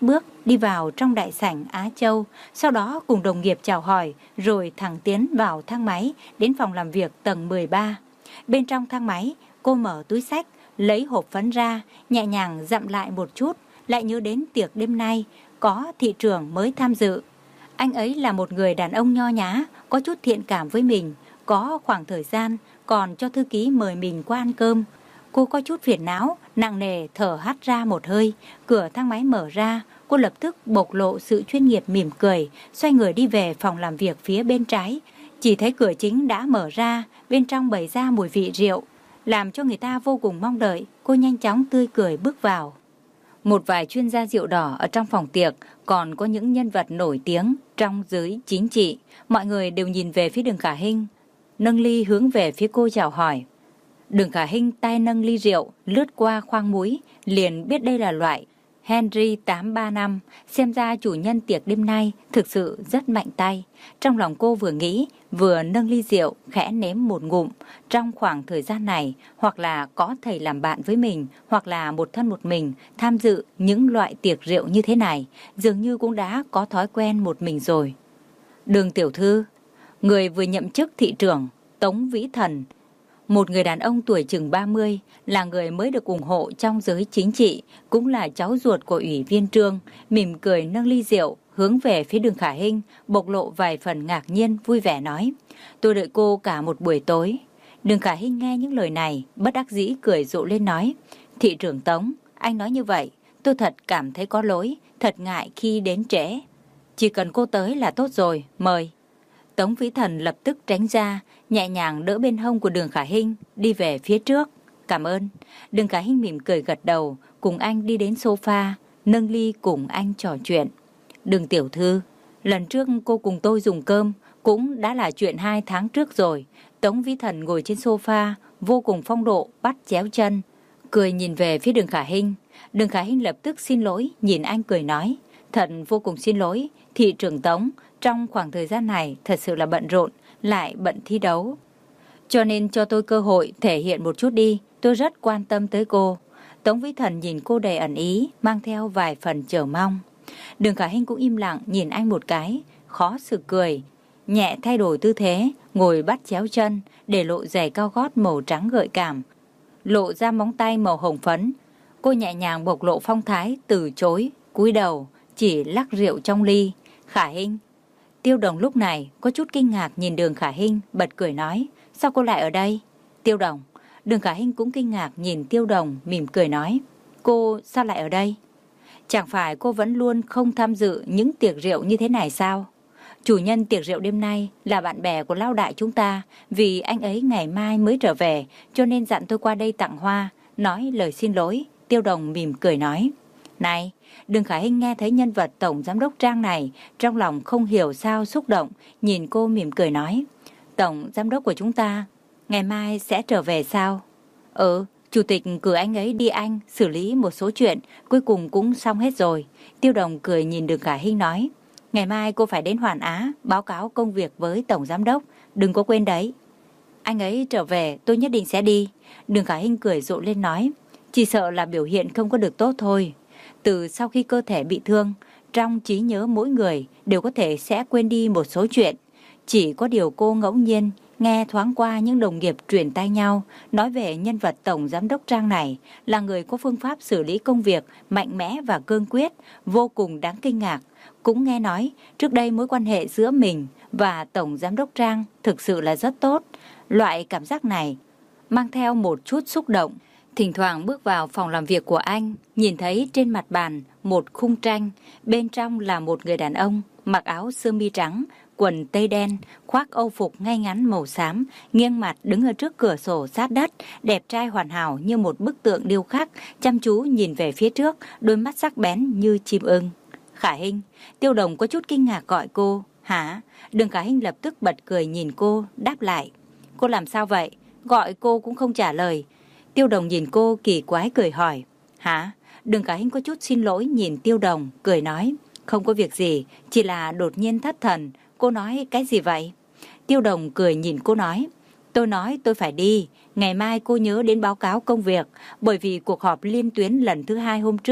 đi vào trong đại sảnh Á Châu, sau đó cùng đồng nghiệp chào hỏi, rồi thẳng tiến vào thang máy đến phòng làm việc tầng mười ba. Bên trong thang máy, cô mở túi xách, lấy hộp phấn ra, nhẹ nhàng dặm lại một chút, lại nhớ đến tiệc đêm nay, có thị trưởng mới tham dự. Anh ấy là một người đàn ông nho nhã, có chút thiện cảm với mình, có khoảng thời gian còn cho thư ký mời mình qua ăn cơm. Cô có chút phiền não, nặng nề thở hắt ra một hơi, cửa thang máy mở ra, cô lập tức bộc lộ sự chuyên nghiệp mỉm cười, xoay người đi về phòng làm việc phía bên trái. Chỉ thấy cửa chính đã mở ra, bên trong bày ra mùi vị rượu, làm cho người ta vô cùng mong đợi. Cô nhanh chóng tươi cười bước vào. Một vài chuyên gia rượu đỏ ở trong phòng tiệc, còn có những nhân vật nổi tiếng trong giới chính trị. Mọi người đều nhìn về phía Đường Khả Hinh, nâng ly hướng về phía cô chào hỏi. Đường Khả Hinh tay nâng ly rượu, lướt qua khoang mũi, liền biết đây là loại Henry tám ba năm. Xem ra chủ nhân tiệc đêm nay thực sự rất mạnh tay. Trong lòng cô vừa nghĩ, vừa nâng ly rượu, khẽ nếm một ngụm. Trong khoảng thời gian này, hoặc là có thầy làm bạn với mình, hoặc là một thân một mình tham dự những loại tiệc rượu như thế này, dường như cũng đã có thói quen một mình rồi. Đường tiểu thư, người vừa nhậm chức thị trưởng, Tống Vĩ Thần, một người đàn ông tuổi chừng ba mươi, là người mới được ủng hộ trong giới chính trị, cũng là cháu ruột của Ủy viên Trương, mỉm cười nâng ly rượu, hướng về phía Đường Khả Hinh, bộc lộ vài phần ngạc nhiên, vui vẻ nói: tôi đợi cô cả một buổi tối. Đường Khả Hinh nghe những lời này, bất đắc dĩ cười rộ lên nói: thị trưởng Tống, anh nói như vậy, tôi thật cảm thấy có lỗi, thật ngại khi đến trễ. Chỉ cần cô tới là tốt rồi, mời. Tống Vĩ Thần lập tức tránh ra, nhẹ nhàng đỡ bên hông của Đường Khả Hinh, đi về phía trước. Cảm ơn. Đường Khả Hinh mỉm cười gật đầu, cùng anh đi đến sofa, nâng ly cùng anh trò chuyện. Đường tiểu thư, lần trước cô cùng tôi dùng cơm, cũng đã là chuyện hai tháng trước rồi. Tống Vĩ Thần ngồi trên sofa, vô cùng phong độ, bắt chéo chân, cười nhìn về phía Đường Khả Hinh. Đường Khả Hinh lập tức xin lỗi, nhìn anh cười nói: thật vô cùng xin lỗi, thị trưởng Tống, trong khoảng thời gian này thật sự là bận rộn, lại bận thi đấu. Cho nên cho tôi cơ hội thể hiện một chút đi, tôi rất quan tâm tới cô. Tống Vĩ Thần nhìn cô đầy ẩn ý, mang theo vài phần chờ mong. Đường Khả Hinh cũng im lặng nhìn anh một cái, khó xử cười, nhẹ thay đổi tư thế, ngồi bắt chéo chân, để lộ giày cao gót màu trắng gợi cảm, lộ ra móng tay màu hồng phấn. Cô nhẹ nhàng bộc lộ phong thái, từ chối, cúi đầu, chỉ lắc rượu trong ly. Khả Hinh. Tiêu Đồng lúc này có chút kinh ngạc nhìn Đường Khả Hinh, bật cười nói: sao cô lại ở đây? Tiêu Đồng. Đường Khả Hinh cũng kinh ngạc nhìn Tiêu Đồng, mỉm cười nói: cô sao lại ở đây? Chẳng phải cô vẫn luôn không tham dự những tiệc rượu như thế này sao? Chủ nhân tiệc rượu đêm nay là bạn bè của Lao Đại chúng ta, vì anh ấy ngày mai mới trở về, cho nên dặn tôi qua đây tặng hoa, nói lời xin lỗi. Tiêu Đồng mỉm cười nói: này. Đường Khả Hinh nghe thấy nhân vật Tổng Giám đốc Trang này, trong lòng không hiểu sao xúc động, nhìn cô mỉm cười nói: Tổng Giám đốc của chúng ta ngày mai sẽ trở về sao? Ừ, Chủ tịch cử anh ấy đi Anh xử lý một số chuyện, cuối cùng cũng xong hết rồi. Tiêu Đồng cười nhìn Đường Khả Hinh nói: ngày mai cô phải đến Hoàn Á báo cáo công việc với Tổng Giám đốc, đừng có quên đấy. Anh ấy trở về tôi nhất định sẽ đi. Đường Khả Hinh cười rộ lên nói: chỉ sợ là biểu hiện không có được tốt thôi. Từ sau khi cơ thể bị thương, trong trí nhớ mỗi người đều có thể sẽ quên đi một số chuyện. Chỉ có điều cô ngẫu nhiên nghe thoáng qua những đồng nghiệp truyền tai nhau nói về nhân vật Tổng Giám đốc Trang này là người có phương pháp xử lý công việc mạnh mẽ và cương quyết, vô cùng đáng kinh ngạc. Cũng nghe nói trước đây mối quan hệ giữa mình và Tổng Giám đốc Trang thực sự là rất tốt. Loại cảm giác này mang theo một chút xúc động. Thỉnh thoảng bước vào phòng làm việc của anh, nhìn thấy trên mặt bàn một khung tranh, bên trong là một người đàn ông mặc áo sơ mi trắng, quần tây đen, khoác âu phục ngay ngắn màu xám, nghiêng mặt đứng ở trước cửa sổ sát đất, đẹp trai hoàn hảo như một bức tượng điêu khắc, chăm chú nhìn về phía trước, đôi mắt sắc bén như chim ưng. Khả Hinh. Tiêu Đồng có chút kinh ngạc gọi cô: hả? Đường Khả Hinh lập tức bật cười nhìn cô, đáp lại: cô làm sao vậy? Gọi cô cũng không trả lời. Tiêu Đồng nhìn cô kỳ quái cười hỏi: hả? Đường Khả Hinh có chút xin lỗi nhìn Tiêu Đồng, cười nói: không có việc gì, chỉ là đột nhiên thất thần. Cô nói cái gì vậy? Tiêu Đồng cười nhìn cô nói: tôi nói tôi phải đi, ngày mai cô nhớ đến báo cáo công việc, bởi vì cuộc họp liên tuyến lần thứ hai hôm trước,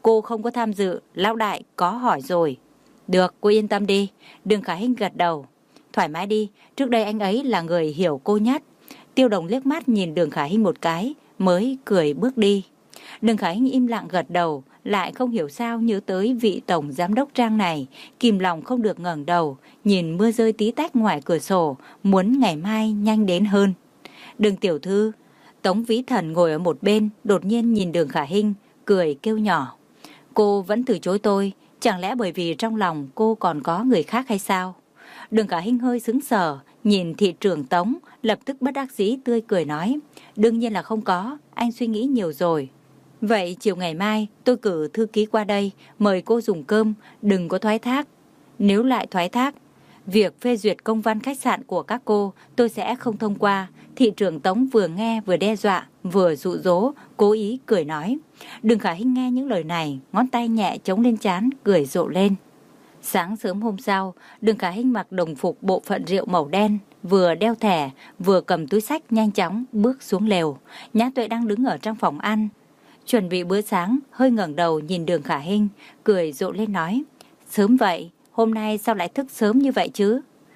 cô không có tham dự, lão đại có hỏi rồi. Được, cô yên tâm đi. Đường Khả Hinh gật đầu. Thoải mái đi, trước đây anh ấy là người hiểu cô nhất. Tiêu Đồng liếc mắt nhìn Đường Khả Hinh một cái, mới cười bước đi. Đường Khả Hinh im lặng gật đầu, lại không hiểu sao nhớ tới vị tổng giám đốc Trang này, kìm lòng không được ngẩng đầu, nhìn mưa rơi tí tách ngoài cửa sổ, muốn ngày mai nhanh đến hơn. Đường tiểu thư, Tống Vĩ Thần ngồi ở một bên, đột nhiên nhìn Đường Khả Hinh, cười kêu nhỏ. Cô vẫn từ chối tôi, chẳng lẽ bởi vì trong lòng cô còn có người khác hay sao? Đường Khả Hinh hơi sững sờ, nhìn thị trưởng Tống, lập tức bất đắc dĩ tươi cười nói. Đương nhiên là không có, anh suy nghĩ nhiều rồi. Vậy chiều ngày mai tôi cử thư ký qua đây, mời cô dùng cơm, đừng có thoái thác. Nếu lại thoái thác, việc phê duyệt công văn khách sạn của các cô tôi sẽ không thông qua. Thị trưởng Tống vừa nghe vừa đe dọa, vừa dụ dỗ, cố ý cười nói. Đường Khả Hinh nghe những lời này, ngón tay nhẹ chống lên trán, cười rộ lên. Sáng sớm hôm sau, Đường Khả Hinh mặc đồng phục bộ phận rượu màu đen, vừa đeo thẻ, vừa cầm túi xách nhanh chóng bước xuống lều. Nhã Tuệ đang đứng ở trong phòng ăn, chuẩn bị bữa sáng, hơi ngẩng đầu nhìn Đường Khả Hinh, cười rộ lên nói. Sớm vậy, hôm nay sao lại thức sớm như vậy chứ?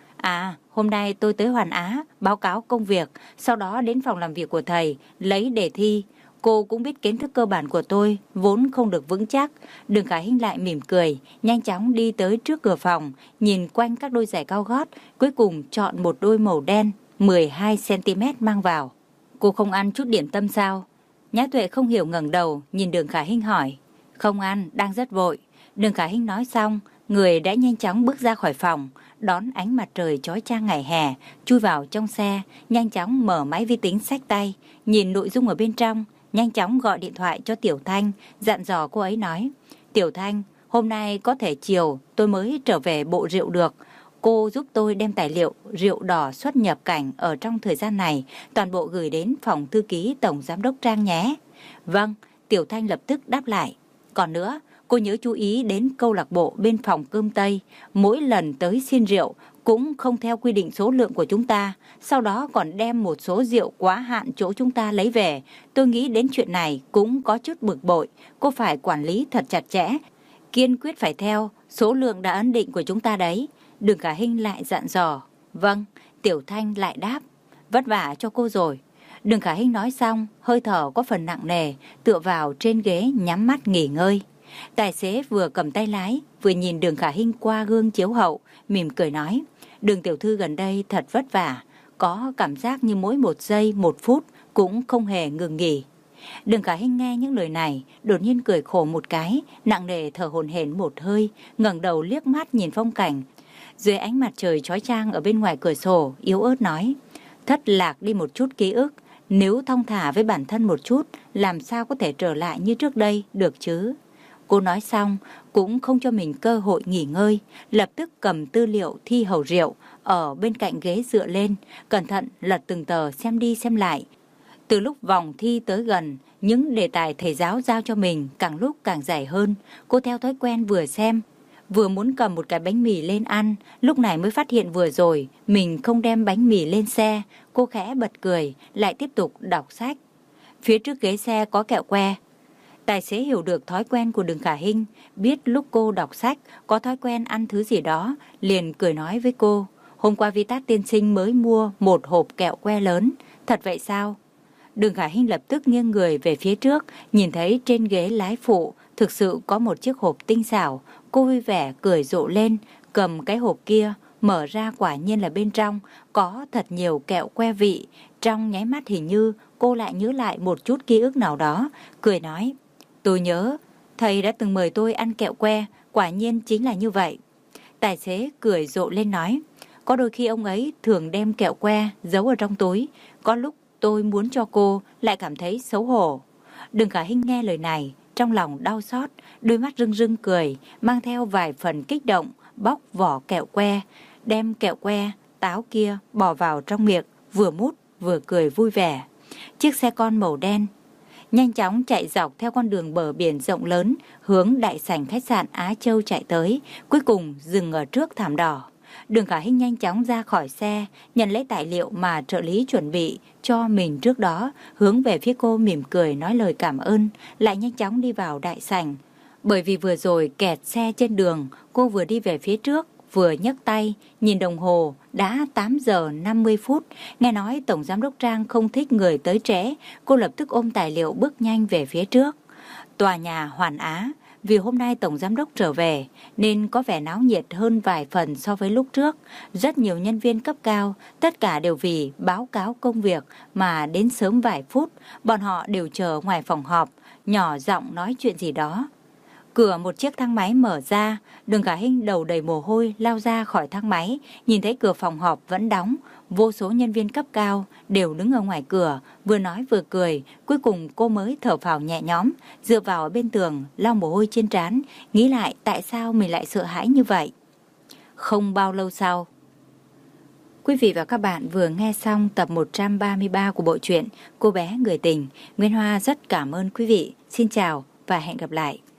À, hôm nay tôi tới Hoàn Á, báo cáo công việc, sau đó đến phòng làm việc của thầy, lấy đề thi. Cô cũng biết kiến thức cơ bản của tôi, vốn không được vững chắc. Đường Khả Hinh lại mỉm cười, nhanh chóng đi tới trước cửa phòng, nhìn quanh các đôi giày cao gót, cuối cùng chọn một đôi màu đen, mười hai xăng ti mét mang vào. Cô không ăn chút điểm tâm sao? Nhã Tuệ không hiểu ngẩng đầu, nhìn Đường Khả Hinh hỏi. Không ăn, đang rất vội. Đường Khả Hinh nói xong, người đã nhanh chóng bước ra khỏi phòng, đón ánh mặt trời chói chang ngày hè, chui vào trong xe, nhanh chóng mở máy vi tính xách tay, nhìn nội dung ở bên trong, nhanh chóng gọi điện thoại cho Tiểu Thanh, dặn dò cô ấy nói. Tiểu Thanh, hôm nay có thể chiều tôi mới trở về bộ rượu được. Cô giúp tôi đem tài liệu rượu đỏ xuất nhập cảnh ở trong thời gian này, toàn bộ gửi đến phòng thư ký Tổng Giám đốc Trang nhé. Vâng, Tiểu Thanh lập tức đáp lại. Còn nữa, cô nhớ chú ý đến câu lạc bộ bên phòng cơm Tây, mỗi lần tới xin rượu cũng không theo quy định số lượng của chúng ta, sau đó còn đem một số rượu quá hạn chỗ chúng ta lấy về. Tôi nghĩ đến chuyện này cũng có chút bực bội, cô phải quản lý thật chặt chẽ, kiên quyết phải theo số lượng đã ấn định của chúng ta đấy. Đường Khả Hinh lại dặn dò. Vâng, Tiểu Thanh lại đáp. Vất vả cho cô rồi. Đường Khả Hinh nói xong, hơi thở có phần nặng nề, tựa vào trên ghế nhắm mắt nghỉ ngơi. Tài xế vừa cầm tay lái, vừa nhìn Đường Khả Hinh qua gương chiếu hậu, mỉm cười nói. Đường tiểu thư gần đây thật vất vả, có cảm giác như mỗi một giây, một phút cũng không hề ngừng nghỉ. Đường Khả Hinh nghe những lời này, đột nhiên cười khổ một cái, nặng nề thở hổn hển một hơi, ngẩng đầu liếc mắt nhìn phong cảnh. Dưới ánh mặt trời chói chang ở bên ngoài cửa sổ, yếu ớt nói. Thất lạc đi một chút ký ức, nếu thong thả với bản thân một chút, làm sao có thể trở lại như trước đây được chứ? Cô nói xong, cũng không cho mình cơ hội nghỉ ngơi, lập tức cầm tư liệu thi hầu rượu ở bên cạnh ghế dựa lên, cẩn thận lật từng tờ xem đi xem lại. Từ lúc vòng thi tới gần, những đề tài thầy giáo giao cho mình càng lúc càng dài hơn. Cô theo thói quen vừa xem, vừa muốn cầm một cái bánh mì lên ăn, lúc này mới phát hiện vừa rồi mình không đem bánh mì lên xe. Cô khẽ bật cười, lại tiếp tục đọc sách. Phía trước ghế xe có kẹo que. Tài xế hiểu được thói quen của Đường Khả Hinh, biết lúc cô đọc sách có thói quen ăn thứ gì đó, liền cười nói với cô. Hôm qua Vitat tiên sinh mới mua một hộp kẹo que lớn. Thật vậy sao? Đường Khả Hinh lập tức nghiêng người về phía trước, nhìn thấy trên ghế lái phụ thực sự có một chiếc hộp tinh xảo. Cô vui vẻ cười rộ lên, cầm cái hộp kia, mở ra quả nhiên là bên trong có thật nhiều kẹo que vị. Trong nháy mắt hình như cô lại nhớ lại một chút ký ức nào đó, cười nói. Tôi nhớ, thầy đã từng mời tôi ăn kẹo que, quả nhiên chính là như vậy. Tài xế cười rộ lên nói. Có đôi khi ông ấy thường đem kẹo que giấu ở trong túi, có lúc tôi muốn cho cô lại cảm thấy xấu hổ. Đường Khả Hinh nghe lời này, trong lòng đau xót, đôi mắt rưng rưng cười, mang theo vài phần kích động, bóc vỏ kẹo que, đem kẹo que, táo kia bỏ vào trong miệng, vừa mút vừa cười vui vẻ. Chiếc xe con màu đen nhanh chóng chạy dọc theo con đường bờ biển rộng lớn, hướng đại sảnh khách sạn Á Châu chạy tới, cuối cùng dừng ở trước thảm đỏ. Đường Khả Hinh nhanh chóng ra khỏi xe, nhận lấy tài liệu mà trợ lý chuẩn bị cho mình trước đó, hướng về phía cô mỉm cười nói lời cảm ơn, lại nhanh chóng đi vào đại sảnh. Bởi vì vừa rồi kẹt xe trên đường, cô vừa đi về phía trước, vừa nhấc tay, nhìn đồng hồ, đã tám giờ năm mươi phút. Nghe nói Tổng Giám đốc Trang không thích người tới trễ, cô lập tức ôm tài liệu bước nhanh về phía trước. Tòa nhà Hoàn Á, vì hôm nay Tổng Giám đốc trở về nên có vẻ náo nhiệt hơn vài phần so với lúc trước. Rất nhiều nhân viên cấp cao, tất cả đều vì báo cáo công việc mà đến sớm vài phút. Bọn họ đều chờ ngoài phòng họp, nhỏ giọng nói chuyện gì đó. Cửa một chiếc thang máy mở ra, Đường Khả Hinh đầu đầy mồ hôi lao ra khỏi thang máy, nhìn thấy cửa phòng họp vẫn đóng. Vô số nhân viên cấp cao đều đứng ở ngoài cửa, vừa nói vừa cười. Cuối cùng cô mới thở phào nhẹ nhõm, dựa vào ở bên tường, lau mồ hôi trên trán, nghĩ lại tại sao mình lại sợ hãi như vậy. Không bao lâu sau, quý vị và các bạn vừa nghe xong tập một trăm ba mươi ba của bộ truyện Cô bé người tình. Nguyên Hoa rất cảm ơn quý vị. Xin chào và hẹn gặp lại.